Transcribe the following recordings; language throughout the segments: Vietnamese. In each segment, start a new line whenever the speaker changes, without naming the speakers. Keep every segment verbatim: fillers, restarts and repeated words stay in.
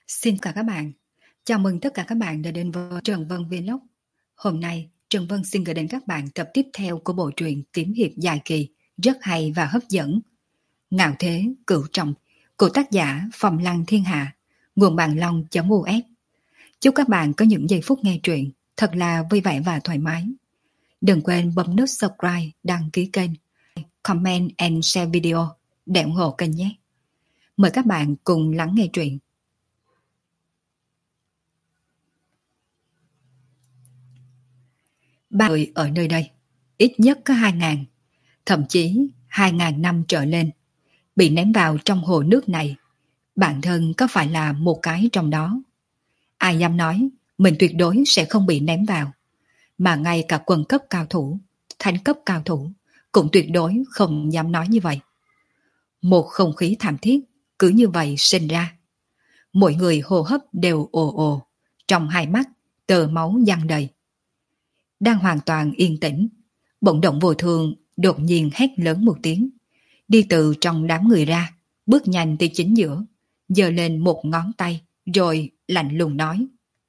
Xin chào các bạn. Chào mừng tất cả các bạn đã đến với Trần Vân Vlog. Hôm nay, Trần Vân xin gửi đến các bạn tập tiếp theo của bộ truyện kiếm hiệp dài kỳ, rất hay và hấp dẫn. Ngạo thế, cửu trọng, của tác giả Phòng Lăng Thiên Hạ, nguồn bàn long.us. Chúc các bạn có những giây phút nghe truyện thật là vui vẻ và thoải mái. Đừng quên bấm nút subscribe, đăng ký kênh, comment and share video để ủng hộ kênh nhé. Mời các bạn cùng lắng nghe truyện. Ba người ở nơi đây, ít nhất có hai ngàn, thậm chí hai ngàn năm trở lên, bị ném vào trong hồ nước này. Bản thân có phải là một cái trong đó? Ai dám nói mình tuyệt đối sẽ không bị ném vào, mà ngay cả quân cấp cao thủ, thánh cấp cao thủ cũng tuyệt đối không dám nói như vậy. Một không khí thảm thiết cứ như vậy sinh ra. Mỗi người hô hấp đều ồ ồ, trong hai mắt tơ máu giăng đầy. Đang hoàn toàn yên tĩnh, bỗng Động Vô Thương đột nhiên hét lớn một tiếng, đi từ trong đám người ra, bước nhanh tới chính giữa, giơ lên một ngón tay, rồi lạnh lùng nói: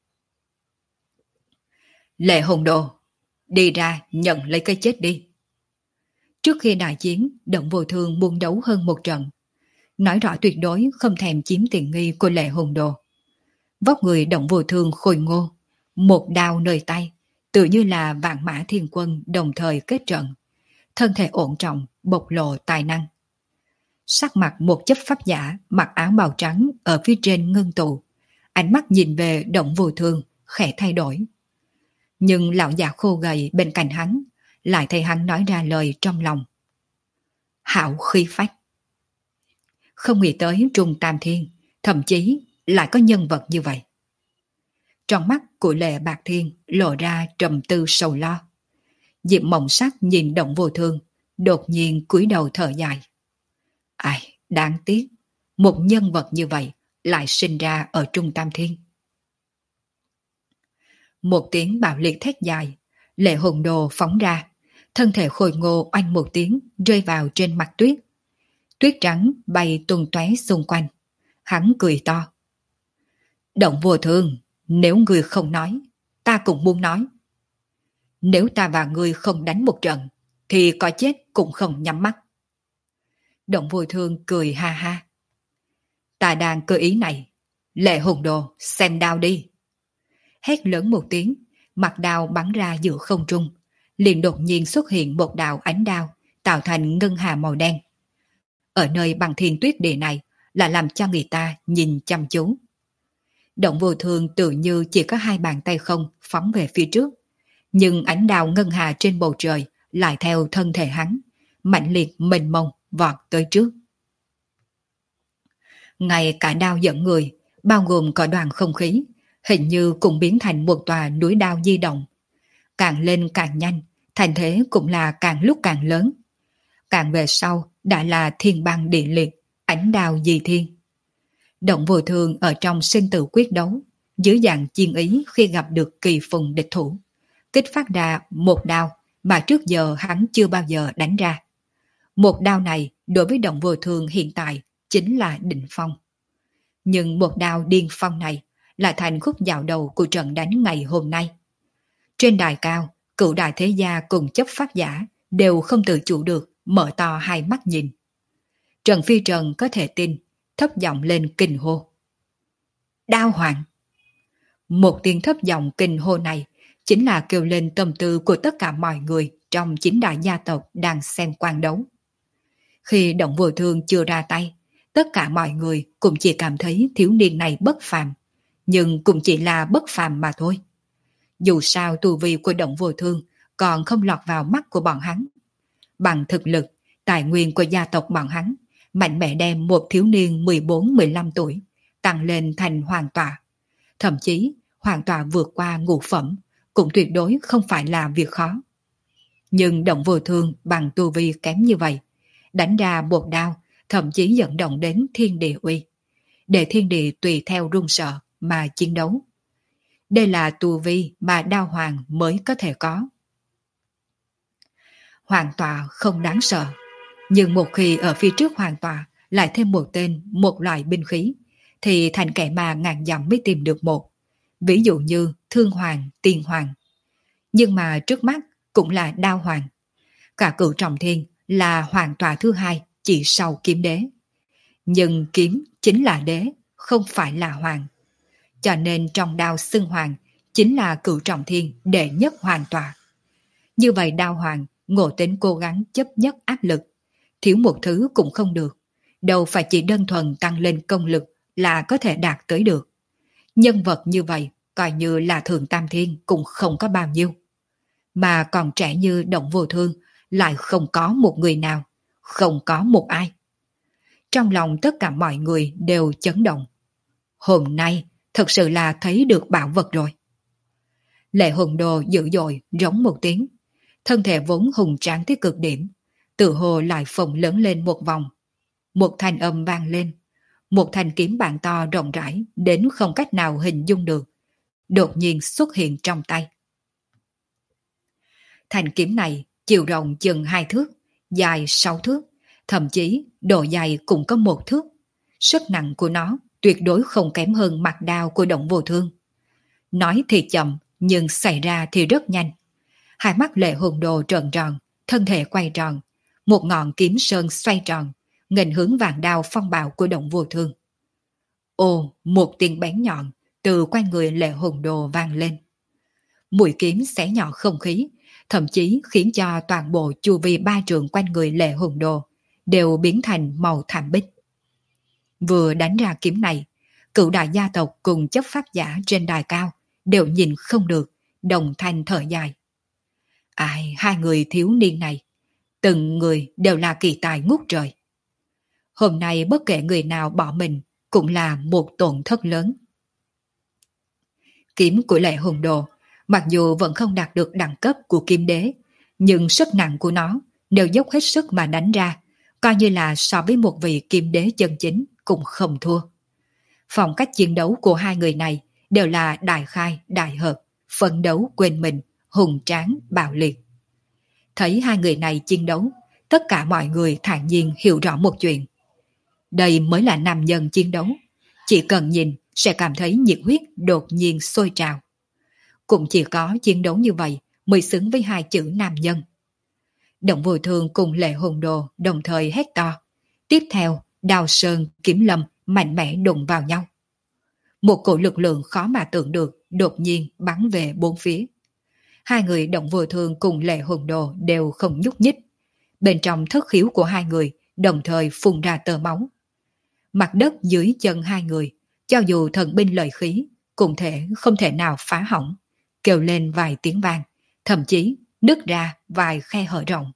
Lệ Hồn Đồ, đi ra nhận lấy cái chết đi. Trước khi đại chiến, Động Vô Thương muốn đấu hơn một trận, nói rõ tuyệt đối không thèm chiếm tiện nghi của Lệ Hồn Đồ. Vóc người Động Vô Thương khôi ngô, một đao nơi tay, tự như là vạn mã thiên quân đồng thời kết trận, thân thể ổn trọng, bộc lộ tài năng. Sắc mặt một chấp pháp giả mặc áo bào trắng ở phía trên ngưng tụ, ánh mắt nhìn về Động Vô Thương khẽ thay đổi. Nhưng lão già khô gầy bên cạnh hắn lại thấy hắn nói ra lời trong lòng: hảo khí phách. Không nghĩ tới Trung Tam Thiên thậm chí lại có nhân vật như vậy. Trong mắt của Lệ Bạc Thiên lộ ra trầm tư sầu lo. Diệp Mộng Sắc nhìn Động Vô Thương, đột nhiên cúi đầu thở dài. Ai, đáng tiếc, một nhân vật như vậy lại sinh ra ở Trung Tam Thiên. Một tiếng bạo liệt thét dài, Lệ Hồn Đồ phóng ra, thân thể khôi ngô oanh một tiếng rơi vào trên mặt tuyết. Tuyết trắng bay tung tóe xung quanh. Hắn cười to. Động Vô Thương, nếu ngươi không nói, ta cũng muốn nói. Nếu ta và ngươi không đánh một trận, thì có chết cũng không nhắm mắt. Động Vô Thương cười ha ha. Ta đang cơ ý này. Lệ Hồn Đồ, xem đao đi. Hét lớn một tiếng, mặt đao bắn ra giữa không trung, liền đột nhiên xuất hiện một đạo ánh đao, tạo thành ngân hà màu đen. Ở nơi bằng thiên tuyết địa này là làm cho người ta nhìn chăm chú. Động Vô Thương tự như chỉ có hai bàn tay không phóng về phía trước, nhưng ánh đao ngân hà trên bầu trời lại theo thân thể hắn, mạnh liệt mênh mông vọt tới trước. Ngay cả đao dẫn người, bao gồm cả đoàn không khí, hình như cũng biến thành một tòa núi đao di động. Càng lên càng nhanh, thành thế cũng là càng lúc càng lớn. Càng về sau đã là thiên băng địa liệt, ánh đao di thiên. Động Vô Thương ở trong sinh tử quyết đấu, dưới dạng chiên ý khi gặp được kỳ phùng địch thủ, kích phát ra một đao mà trước giờ hắn chưa bao giờ đánh ra. Một đao này đối với Động Vô Thương hiện tại chính là đỉnh phong. Nhưng một đao điên phong này lại thành khúc dạo đầu của trận đánh ngày hôm nay. Trên đài cao, cửu đại thế gia cùng chấp pháp giả đều không tự chủ được mở to hai mắt nhìn. Trần Phi Trần có thể tin, thấp giọng lên kinh hô. Đao hoàng! Một tiếng thấp giọng kinh hô này chính là kêu lên tâm tư của tất cả mọi người trong chính đại gia tộc đang xem quan đấu. Khi Động Vô Thương chưa ra tay, tất cả mọi người cũng chỉ cảm thấy thiếu niên này bất phàm, nhưng cũng chỉ là bất phàm mà thôi. Dù sao tu vi của Động Vô Thương còn không lọt vào mắt của bọn hắn. Bằng thực lực, tài nguyên của gia tộc bọn hắn, mạnh mẽ đem một thiếu niên mười bốn mười lăm tuổi tăng lên thành hoàng tọa. Thậm chí hoàng tọa vượt qua ngũ phẩm cũng tuyệt đối không phải là việc khó. Nhưng Động Vô Thương bằng tu vi kém như vậy, đánh ra một đao thậm chí dẫn động đến thiên địa uy, để thiên địa tùy theo run sợ mà chiến đấu. Đây là tu vi mà đao hoàng mới có thể có. Hoàng tọa không đáng sợ, nhưng một khi ở phía trước hoàng tọa lại thêm một tên, một loại binh khí, thì thành kẻ mà ngàn dặm mới tìm được một. Ví dụ như thương hoàng, tiên hoàng. Nhưng mà trước mắt cũng là đao hoàng. Cả cửu trọng thiên là hoàng tọa thứ hai chỉ sau kiếm đế. Nhưng kiếm chính là đế, không phải là hoàng. Cho nên trong đao xưng hoàng chính là cửu trọng thiên đệ nhất hoàng tọa. Như vậy đao hoàng ngộ tính cố gắng chấp nhất áp lực, thiếu một thứ cũng không được, đâu phải chỉ đơn thuần tăng lên công lực là có thể đạt tới được. Nhân vật như vậy coi như là thượng tam thiên cũng không có bao nhiêu. Mà còn trẻ như Động Vô Thương lại không có một người nào, không có một ai. Trong lòng tất cả mọi người đều chấn động. Hôm nay thật sự là thấy được bảo vật rồi. Lệ Hùng Đồ dữ dội rống một tiếng, thân thể vốn hùng tráng tới cực điểm, tự hồ lại phồng lớn lên một vòng. Một thanh âm vang lên, một thanh kiếm bàn to rộng rãi đến không cách nào hình dung được, đột nhiên xuất hiện trong tay. Thanh kiếm này chiều rộng chừng hai thước, dài sáu thước, thậm chí độ dài cũng có một thước. Sức nặng của nó tuyệt đối không kém hơn mặt đao của Động Vô Thương. Nói thì chậm, nhưng xảy ra thì rất nhanh. Hai mắt Lệ Hùng Đồ trợn tròn, thân thể quay tròn, một ngọn kiếm sơn xoay tròn, nghênh hướng vàng đao phong bạo của Động Vô Thương. Ồ, một tiếng bén nhọn từ quanh người Lệ Hùng Đồ vang lên. Mũi kiếm xé nhỏ không khí, thậm chí khiến cho toàn bộ chu vi ba trường quanh người Lệ Hùng Đồ đều biến thành màu thảm bích. Vừa đánh ra kiếm này, cửu đại gia tộc cùng chấp pháp giả trên đài cao đều nhìn không được, đồng thanh thở dài. Ai, hai người thiếu niên này, từng người đều là kỳ tài ngút trời. Hôm nay bất kể người nào bỏ mình cũng là một tổn thất lớn. Kiếm của Lệ Hùng Đồ mặc dù vẫn không đạt được đẳng cấp của kiếm đế, nhưng sức nặng của nó đều dốc hết sức mà đánh ra, coi như là so với một vị kiếm đế chân chính cũng không thua. Phong cách chiến đấu của hai người này đều là đại khai, đại hợp, phấn đấu quên mình, hùng tráng, bạo liệt. Thấy hai người này chiến đấu, tất cả mọi người thản nhiên hiểu rõ một chuyện. Đây mới là nam nhân chiến đấu. Chỉ cần nhìn sẽ cảm thấy nhiệt huyết đột nhiên sôi trào. Cũng chỉ có chiến đấu như vậy mới xứng với hai chữ nam nhân. Động Vô Thương cùng Lệ Hùng Đồ đồng thời hét to. Tiếp theo, đao sơn, kiếm lâm mạnh mẽ đụng vào nhau. Một cổ lực lượng khó mà tưởng được đột nhiên bắn về bốn phía. Hai người Động Vô Thương cùng Lệ Hùng Đồ đều không nhúc nhích. Bên trong thất khiếu của hai người đồng thời phun ra tơ máu. Mặt đất dưới chân hai người, cho dù thần binh lợi khí, cũng thể không thể nào phá hỏng, kêu lên vài tiếng vang, thậm chí nứt ra vài khe hở rộng.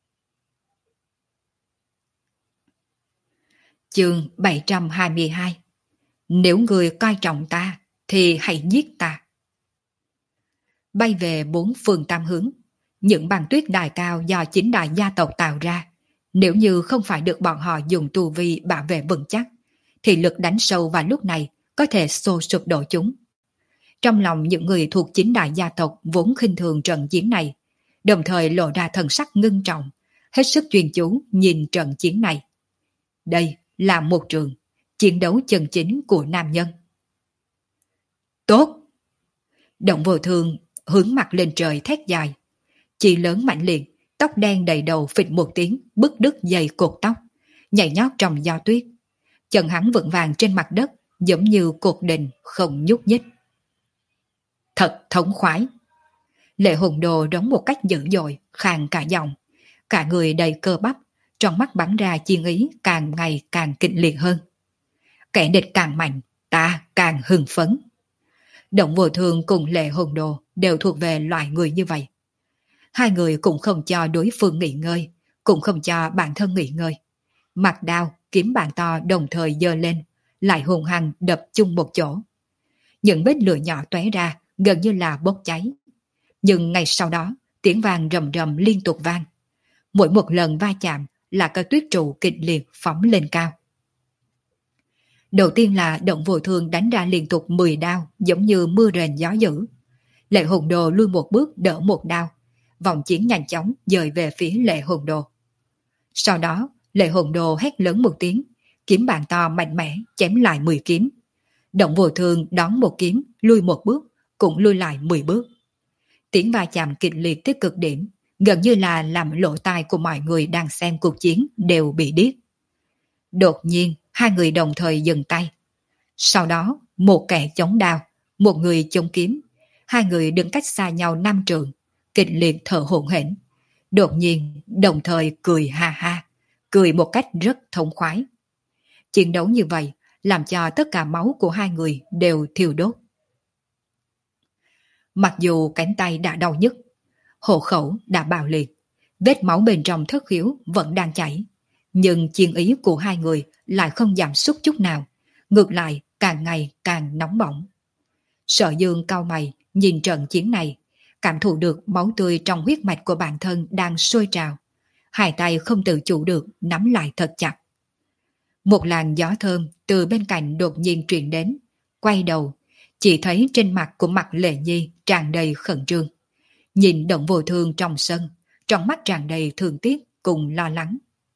Chương bảy trăm hai mươi hai. Nếu người coi trọng ta, thì hãy giết ta. Bay về bốn phương tam hướng, những băng tuyết đài cao do chính đại gia tộc tạo ra, nếu như không phải được bọn họ dùng tu vi bảo vệ vững chắc, thì lực đánh sâu vào lúc này có thể xô sụp đổ chúng. Trong lòng những người thuộc chính đại gia tộc vốn khinh thường trận chiến này, đồng thời lộ ra thần sắc ngưng trọng, hết sức chuyên chú nhìn trận chiến này. Đây là một trường chiến đấu chân chính của nam nhân. Tốt! Động Vô Thương hướng mặt lên trời thét dài. Chỉ lớn mạnh liệt, tóc đen đầy đầu phịch một tiếng, bứt đứt dây cột tóc, nhảy nhót trong gió tuyết. Chân hắn vững vàng trên mặt đất, giống như cột đình không nhúc nhích. Thật thống khoái! Lệ Hùng Đồ đóng một cách dữ dội, khàn cả giọng, cả người đầy cơ bắp, trong mắt bắn ra chiến ý càng ngày càng kịch liệt hơn. Kẻ địch càng mạnh, ta càng hưng phấn. Động Vô Thương cùng Lệ Hùng Đồ đều thuộc về loại người như vậy. Hai người cũng không cho đối phương nghỉ ngơi, cũng không cho bản thân nghỉ ngơi. Mặt đao, kiếm bàn to đồng thời giơ lên, lại hùng hăng đập chung một chỗ. Những vết lửa nhỏ tóe ra, gần như là bốc cháy. Nhưng ngay sau đó, tiếng vang rầm rầm liên tục vang. Mỗi một lần va chạm là cây tuyết trụ kịch liệt phóng lên cao. Đầu tiên là Động Vô Thương đánh ra liên tục mười đao, giống như mưa rền gió dữ. Lệ Hùng Đồ lui một bước đỡ một đao, vòng chiến nhanh chóng dời về phía Lệ Hùng Đồ. Sau đó, Lệ Hùng Đồ hét lớn một tiếng, kiếm bàn to mạnh mẽ chém lại mười kiếm. Động Vô Thương đón một kiếm, lui một bước, cũng lui lại mười bước. Tiếng va chạm kịch liệt tới cực điểm, gần như là làm lỗ tai của mọi người đang xem cuộc chiến đều bị điếc. Đột nhiên, hai người đồng thời dừng tay. Sau đó, một kẻ chống đao, một người chống kiếm. Hai người đứng cách xa nhau năm trượng, kịch liệt thở hổn hển. Đột nhiên, đồng thời cười ha ha, cười một cách rất thông khoái. Chiến đấu như vậy, làm cho tất cả máu của hai người đều thiêu đốt. Mặc dù cánh tay đã đau nhức, hộ khẩu đã bạo liệt, vết máu bên trong thất khiếu vẫn đang chảy, nhưng chiến ý của hai người lại không giảm sút chút nào, ngược lại càng ngày càng nóng bỏng. Sở Dương cau mày nhìn trận chiến này, cảm thụ được máu tươi trong huyết mạch của bản thân đang sôi trào, hai tay không tự chủ được nắm lại thật chặt. Một làn gió thơm từ bên cạnh đột nhiên truyền đến, quay đầu, chỉ thấy trên mặt của Mạc Lệ Nhi tràn đầy khẩn trương. Nhìn Động Vô Thương trong sân, trong mắt tràn đầy thương tiếc cùng lo lắng.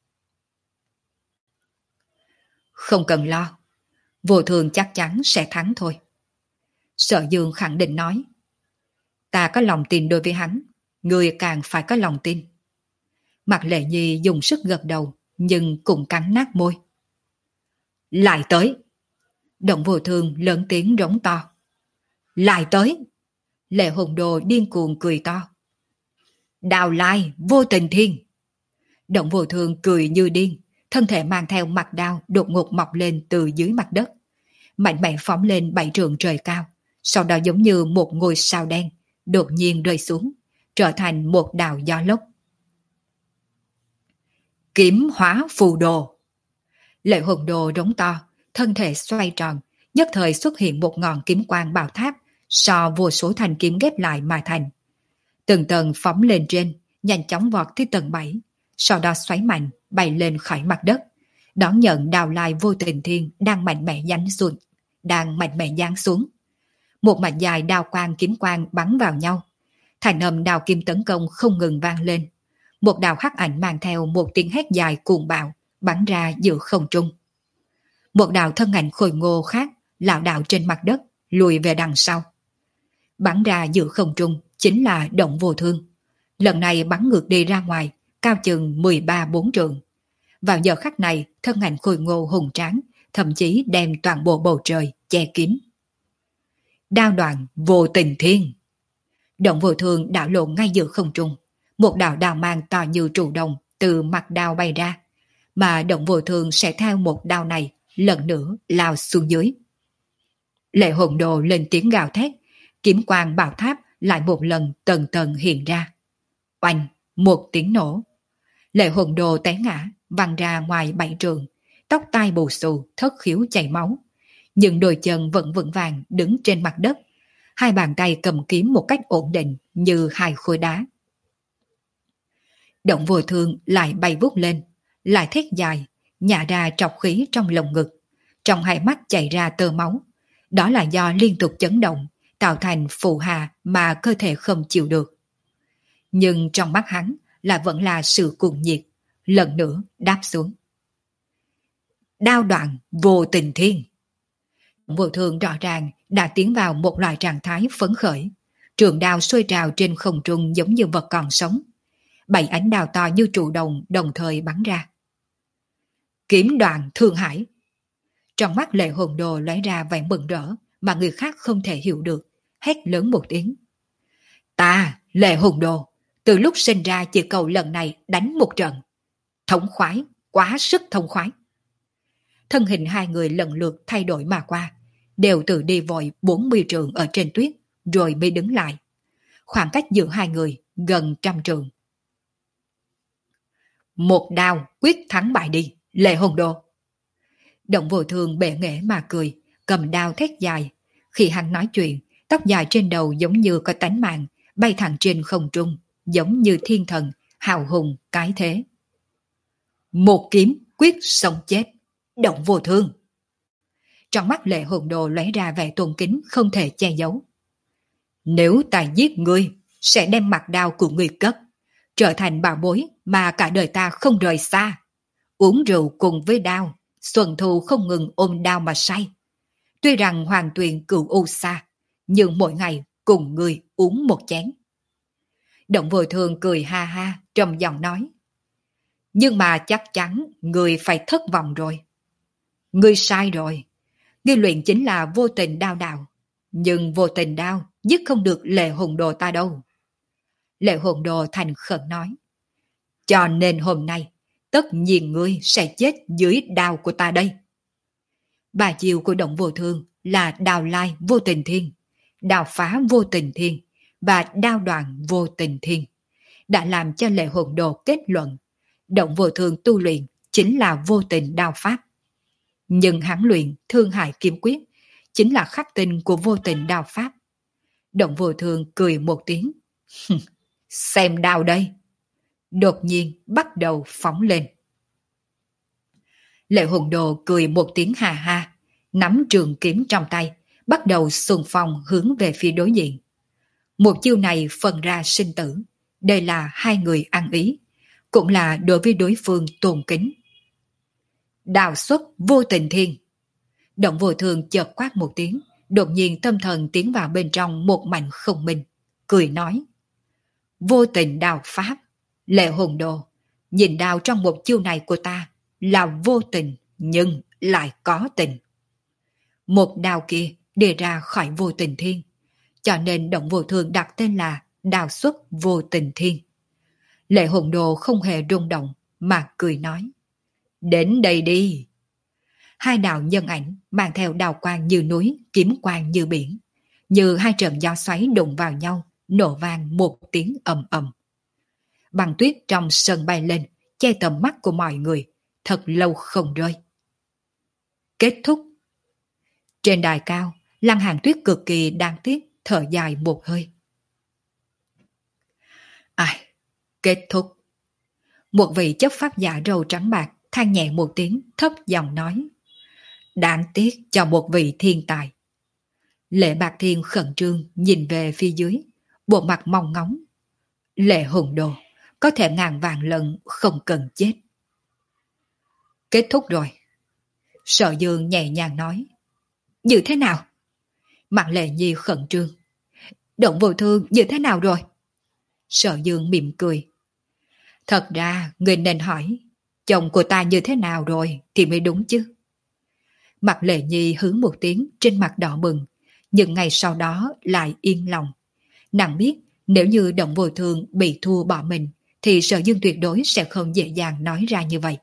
Không cần lo, Vô Thương chắc chắn sẽ thắng thôi. Sở Dương khẳng định nói. Ta có lòng tin đối với hắn, người càng phải có lòng tin. Mạc Lệ Nhi dùng sức gật đầu, nhưng cũng cắn nát môi. Lại tới! Động Vô Thương lớn tiếng rống to. Lại tới! Lệ Hồn Đồ điên cuồng cười to. Đào lai vô tình thiên! Động Vô Thương cười như điên, thân thể mang theo mặt đao đột ngột mọc lên từ dưới mặt đất, mạnh mẽ phóng lên bảy trượng trời cao, sau đó giống như một ngôi sao đen đột nhiên rơi xuống, trở thành một đạo gió lốc. Kiếm hóa phù đồ! Lệ Hồn Đồ rống to, thân thể xoay tròn, nhất thời xuất hiện một ngọn kiếm quang bảo tháp so vô số thanh kiếm ghép lại mà thành. Từng tầng phóng lên trên, nhanh chóng vọt tới tầng bảy, sau đó xoáy mạnh bay lên khỏi mặt đất, đón nhận Đào Lai vô tình thiên đang mạnh mẽ giáng xuống, đang mạnh mẽ giáng xuống. Một mạch dài đao quang kiếm quang bắn vào nhau, thành âm đao kim tấn công không ngừng vang lên. Một đạo hắc ảnh mang theo một tiếng hét dài cuồng bạo bắn ra giữa không trung. Một đạo thân ảnh khôi ngô khác lảo đảo trên mặt đất, lùi về đằng sau. Bắn ra giữa không trung chính là Động Vô Thương. Lần này bắn ngược đi ra ngoài, cao chừng mười ba bốn trượng. Vào giờ khắc này, thân ảnh khôi ngô hùng tráng, thậm chí đem toàn bộ bầu trời che kín. Đao đoạn vô tình thiên! Động Vô Thương đảo lộn ngay giữa không trung. Một đạo đao mang to như trụ đồng từ mặt đao bay ra, mà Động Vô Thương sẽ theo một đao này lần nữa lao xuống dưới. Lệ Hồn Đồ lên tiếng gào thét, kiếm quang bảo tháp lại một lần tầng tầng hiện ra. Oanh, một tiếng nổ. Lệ Hồn Đồ té ngã, văng ra ngoài bảy trường, tóc tai bù xù, thất khiếu chảy máu. Nhưng đôi chân vẫn vững vàng đứng trên mặt đất, hai bàn tay cầm kiếm một cách ổn định như hai khối đá. Động Vô Thương lại bay vút lên, lại thét dài, nhả ra trọc khí trong lồng ngực, trong hai mắt chảy ra tơ máu. Đó là do liên tục chấn động, tạo thành phù hà mà cơ thể không chịu được. Nhưng trong mắt hắn là vẫn là sự cuồng nhiệt, lần nữa đáp xuống. Đao đoạn vô tình thiên! Vô Thương rõ ràng đã tiến vào một loại trạng thái phấn khởi, trường đao sôi trào trên không trung giống như vật còn sống. Bảy ánh đao to như trụ đồng đồng thời bắn ra. Kiếm đoạn thương hải! Trong mắt Lệ Hồn Đồ lóe ra vẻ mừng rỡ mà người khác không thể hiểu được, hét lớn một tiếng. Ta, Lệ Hồn Đồ, từ lúc sinh ra chỉ cầu lần này đánh một trận. Thống khoái, quá sức thông khoái. Thân hình hai người lần lượt thay đổi mà qua, đều tự đi vội bốn mươi trượng ở trên tuyết, rồi mới đứng lại. Khoảng cách giữa hai người gần trăm trượng. Một đao quyết thắng bại đi, Lệ Hồn Đồ! Động Vô Thương bệ nghệ mà cười, cầm đao thét dài. Khi hắn nói chuyện, tóc dài trên đầu giống như có tánh mạng, bay thẳng trên không trung, giống như thiên thần, hào hùng, cái thế. Một kiếm quyết sống chết, Động Vô Thương! Trong mắt Lệ Hồn Đồ lóe ra vẻ tôn kính không thể che giấu. Nếu ta giết ngươi, sẽ đem mặt đao của ngươi cất, trở thành bảo bối mà cả đời ta không rời xa. Uống rượu cùng với đao, xuân thu không ngừng ôm đao mà say. Tuy rằng hoàng tuyền cựu u xa, nhưng mỗi ngày cùng người uống một chén. Động Vô Thương cười ha ha, trầm giọng nói. Nhưng mà chắc chắn người phải thất vọng rồi. Ngươi sai rồi. Ngươi luyện chính là vô tình đao đạo. Nhưng vô tình đao giết không được Lệ Hùng Đồ ta đâu. Lệ Hùng Đồ thành khẩn nói. Cho nên hôm nay, tất nhiên ngươi sẽ chết dưới đao của ta đây. Bà chiều của Động Vô Thương là đao lai vô tình thiên, đao phá vô tình thiên và đao đoàn vô tình thiên. Đã làm cho Lệ Hùng Đồ kết luận, Động Vô Thương tu luyện chính là vô tình đao pháp. Nhưng hắn luyện Thương Hải Kiếm Quyết chính là khắc tinh của vô tình đao pháp. Động Vô Thương cười một tiếng. Xem đao đây. Đột nhiên bắt đầu phóng lên. Lệ Hùng Đồ cười một tiếng hà ha, nắm trường kiếm trong tay, bắt đầu xung phong hướng về phía đối diện. Một chiêu này phân ra sinh tử. Đây là hai người ăn ý, cũng là đối với đối phương tôn kính. Đạo xuất vô tình thiên. Động Vô Thương chợt quát một tiếng, đột nhiên tâm thần tiến vào bên trong một mảnh không minh, cười nói. Vô tình đao pháp, Lệ Hùng Đồ, nhìn đao trong một chiêu này của ta là vô tình nhưng lại có tình. Một đao kia đi ra khỏi vô tình thiên, cho nên Động Vô Thương đặt tên là đao xuất vô tình thiên. Lệ Hùng Đồ không hề rung động mà cười nói. Đến đây đi. Hai đạo nhân ảnh mang theo đào quang như núi, kiếm quang như biển, như hai trận gió xoáy đụng vào nhau, nổ vang một tiếng ầm ầm. Băng tuyết trong sân bay lên, che tầm mắt của mọi người, thật lâu không rơi. Kết thúc. Trên đài cao, Lăng Hàn Tuyết cực kỳ đáng tiếc, thở dài một hơi. Ai, kết thúc. Một vị chấp pháp giả râu trắng bạc than nhẹ một tiếng, thấp giọng nói. Đáng tiếc cho một vị thiên tài. Lệ Bạc Thiên khẩn trương nhìn về phía dưới, bộ mặt mong ngóng. Lệ Hùng Đồ, có thể ngàn vàng lần không cần chết. Kết thúc rồi. Sở Dương nhẹ nhàng nói. Như thế nào? Mặt Lệ Nhi khẩn trương. Động Vô Thương như thế nào rồi? Sở Dương mỉm cười. Thật ra người nên hỏi, chồng của ta như thế nào rồi thì mới đúng chứ. Mặt Lệ Nhi hướng một tiếng, trên mặt đỏ bừng, nhưng ngày sau đó lại yên lòng. Nàng biết nếu như Động Vô Thương bị thua bỏ mình thì Sở Dương tuyệt đối sẽ không dễ dàng nói ra như vậy.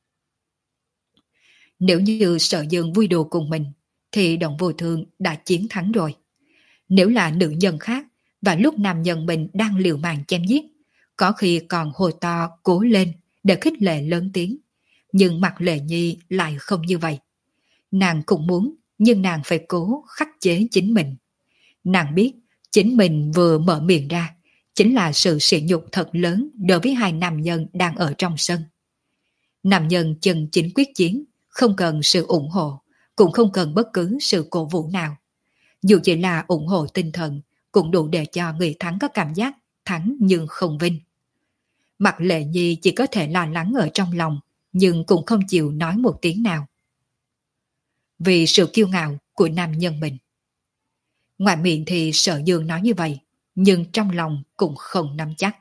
Nếu như Sở Dương vui đùa cùng mình thì Động Vô Thương đã chiến thắng rồi. Nếu là nữ nhân khác và lúc nam nhân mình đang liều mạng chém giết, có khi còn hồi to cố lên để khích lệ lớn tiếng. Nhưng mặt Lệ Nhi lại không như vậy. Nàng cũng muốn, nhưng nàng phải cố khắc chế chính mình. Nàng biết chính mình vừa mở miệng ra chính là sự sỉ nhục thật lớn đối với hai nam nhân đang ở trong sân. Nam nhân chân chính quyết chiến, không cần sự ủng hộ, cũng không cần bất cứ sự cổ vũ nào. Dù chỉ là ủng hộ tinh thần, cũng đủ để cho người thắng có cảm giác thắng nhưng không vinh. Mặt Lệ Nhi chỉ có thể lo lắng ở trong lòng, nhưng cũng không chịu nói một tiếng nào. Vì sự kiêu ngạo của nam nhân mình. Ngoài miệng thì Sở Dương nói như vậy, nhưng trong lòng cũng không nắm chắc.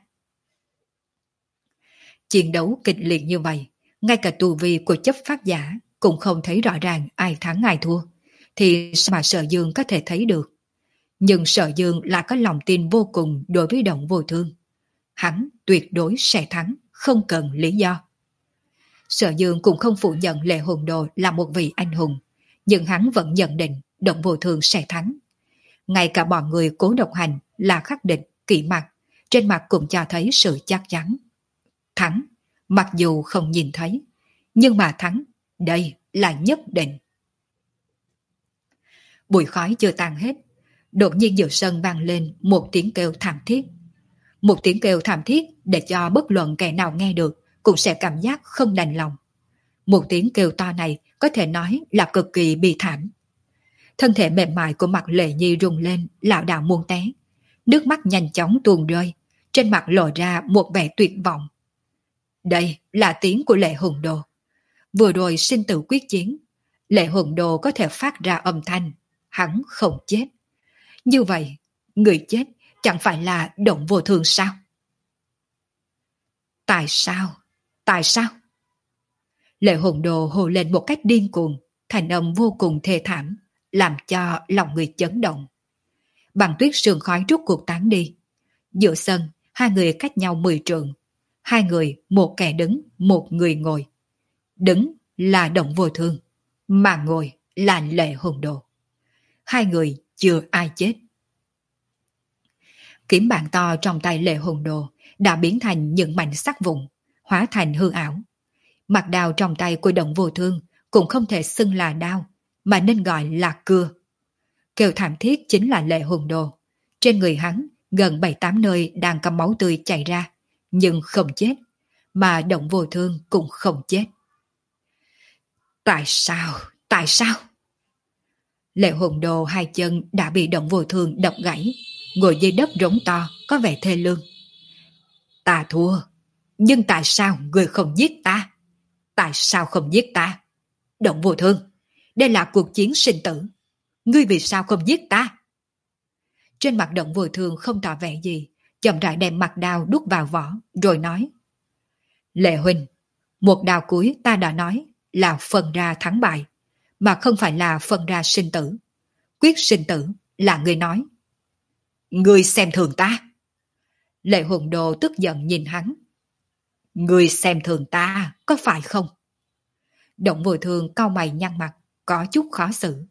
Chiến đấu kịch liệt như vậy, ngay cả tu vi của chấp pháp giả cũng không thấy rõ ràng ai thắng ai thua, thì sao mà Sở Dương có thể thấy được. Nhưng Sở Dương lại có lòng tin vô cùng đối với Động Vô Thương. Hắn tuyệt đối sẽ thắng, không cần lý do. Sở Dương cũng không phủ nhận Lệ Hùng Đồ là một vị anh hùng, nhưng hắn vẫn nhận định Động Vô Thương sẽ thắng. Ngay cả bọn người Cố Độc Hành là khắc địch, kỹ mặt, trên mặt cũng cho thấy sự chắc chắn. Thắng, mặc dù không nhìn thấy, nhưng mà thắng, đây là nhất định. Bụi khói chưa tan hết, đột nhiên giữa sân vang lên một tiếng kêu thảm thiết. Một tiếng kêu thảm thiết để cho bất luận kẻ nào nghe được cũng sẽ cảm giác không đành lòng. Một tiếng kêu to này có thể nói là cực kỳ bi thảm. Thân thể mềm mại của mặt Lệ Nhi rung lên, lảo đảo muôn té. Nước mắt nhanh chóng tuôn rơi, trên mặt lộ ra một vẻ tuyệt vọng. Đây là tiếng của Lệ Hùng Đồ. Vừa rồi sinh tử quyết chiến, Lệ hồn đồ có thể phát ra âm thanh, hắn không chết. Như vậy, người chết chẳng phải là Động Vô Thương sao? Tại sao? Tại sao? Lệ hồn đồ hồ lên một cách điên cuồng, thành âm vô cùng thê thảm, làm cho lòng người chấn động. Bằng tuyết sương khói rút cuộc tán đi. Giữa sân, hai người cách nhau mười trượng. Hai người, một kẻ đứng, một người ngồi. Đứng là Động Vô Thương, mà ngồi là Lệ hồn đồ. Hai người chưa ai chết. Kiếm bàn to trong tay Lệ hồn đồ đã biến thành những mảnh sắt vụn, hóa thành hư ảo. Mặt đao trong tay của Động Vô Thương cũng không thể xưng là đao, mà nên gọi là cưa. Kêu thảm thiết chính là Lệ hồn đồ. Trên người hắn gần bảy tám nơi đang có máu tươi chảy ra, nhưng không chết, mà Động Vô Thương cũng không chết. Tại sao? Tại sao? Lệ hồn đồ hai chân đã bị Động Vô Thương đập gãy, ngồi dưới đất rống to, có vẻ thê lương. Ta thua, nhưng tại sao người không giết ta? Tại sao không giết ta? Động Vô Thương, đây là cuộc chiến sinh tử. Ngươi vì sao không giết ta? Trên mặt Động Vô Thương không tỏ vẻ gì, chậm rãi đem mặt đao đút vào vỏ, rồi nói. Lệ huynh, một đao cuối ta đã nói là phân ra thắng bại, mà không phải là phân ra sinh tử. Quyết sinh tử là ngươi nói. Ngươi xem thường ta. Lệ hồn đồ tức giận nhìn hắn. Ngươi xem thường ta, có phải không? Động Vô Thương cau mày nhăn mặt, có chút khó xử.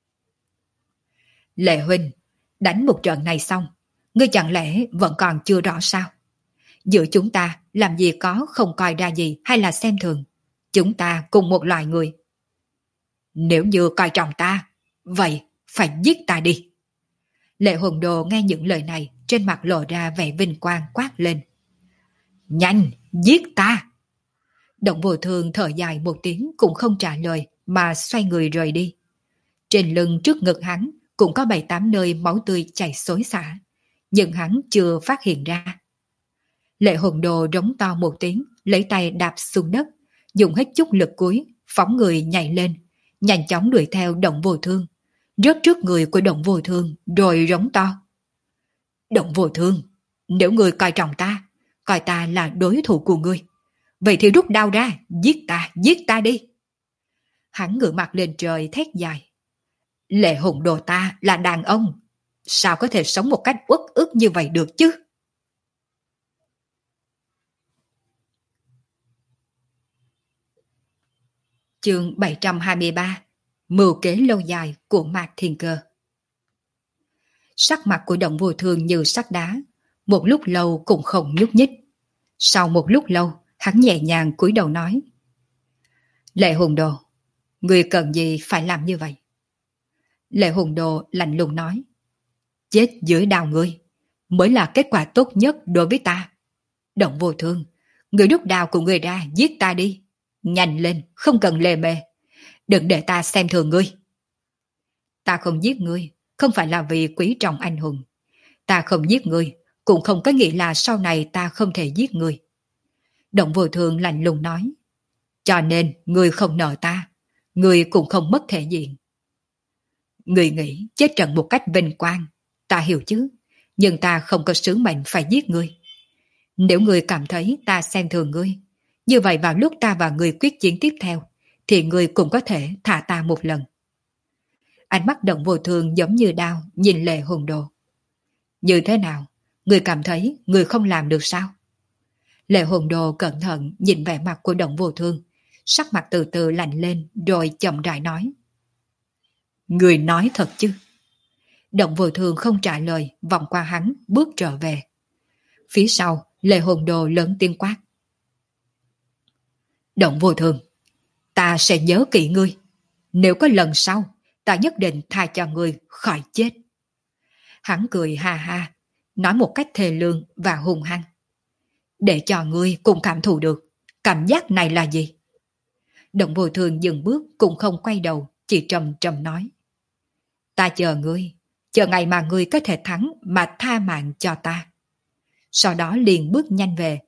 Lệ huynh, đánh một trận này xong, ngươi chẳng lẽ vẫn còn chưa rõ sao? Giữa chúng ta làm gì có không coi ra gì hay là xem thường. Chúng ta cùng một loài người. Nếu như coi trọng ta, vậy phải giết ta đi. Lệ hồn đồ nghe những lời này, trên mặt lộ ra vẻ vinh quang quát lên. Nhanh, giết ta! Động Vô Thương thở dài một tiếng cũng không trả lời, mà xoay người rời đi. Trên lưng trước ngực hắn cũng có bảy tám nơi máu tươi chảy xối xả, nhưng hắn chưa phát hiện ra. Lệ hồn đồ rống to một tiếng, lấy tay đạp xuống đất, dùng hết chút lực cuối, phóng người nhảy lên, nhanh chóng đuổi theo Động Vô Thương, rớt trước người của Động Vô Thương, rồi rống to. Động Vô Thương, nếu ngươi coi trọng ta, coi ta là đối thủ của ngươi, vậy thì rút đao ra, giết ta, giết ta đi. Hắn ngửa mặt lên trời thét dài. Lệ hồn đồ ta là đàn ông, sao có thể sống một cách uất ức như vậy được chứ? Chương bảy trăm hai mươi ba. Mưu kế lâu dài của Mạc Thiên Cơ. Sắc mặt của Động Vô Thương như sắt đá, một lúc lâu cũng không nhúc nhích. Sau một lúc lâu, hắn nhẹ nhàng cúi đầu nói. Lệ hồn đồ, ngươi cần gì phải làm như vậy? Lệ hồn đồ lạnh lùng nói. Chết dưới đao ngươi mới là kết quả tốt nhất đối với ta. Động Vô Thương, ngươi đút đao của ngươi ra, giết ta đi. Nhanh lên, không cần lề mề. Đừng để ta xem thường ngươi. Ta không giết ngươi, không phải là vì quý trọng anh hùng. Ta không giết ngươi, cũng không có nghĩa là sau này ta không thể giết ngươi. Động Vô Thương lạnh lùng nói. Cho nên, ngươi không nợ ta, ngươi cũng không mất thể diện. Ngươi nghĩ chết trận một cách vinh quang, ta hiểu chứ, nhưng ta không có sứ mệnh phải giết ngươi. Nếu ngươi cảm thấy ta xem thường ngươi, như vậy vào lúc ta và ngươi quyết chiến tiếp theo, thì ngươi cũng có thể thả ta một lần. Ánh mắt Động Vô Thương giống như đao nhìn Lệ hồn đồ. Như thế nào? Ngươi cảm thấy ngươi không làm được sao? Lệ hồn đồ cẩn thận nhìn vẻ mặt của Động Vô Thương, sắc mặt từ từ lạnh lên rồi chậm rãi nói. Ngươi nói thật chứ? Động Vô Thương không trả lời, vòng qua hắn, bước trở về. Phía sau, Lệ hồn đồ lớn tiếng quát. Động Vô Thương, ta sẽ nhớ kỹ ngươi. Nếu có lần sau, ta nhất định tha cho ngươi khỏi chết. Hắn cười ha ha, nói một cách thê lương và hung hăng. Để cho ngươi cùng cảm thụ được, cảm giác này là gì? Động Vô Thương dừng bước cũng không quay đầu, chỉ trầm trầm nói. Ta chờ ngươi, chờ ngày mà ngươi có thể thắng mà tha mạng cho ta. Sau đó liền bước nhanh về,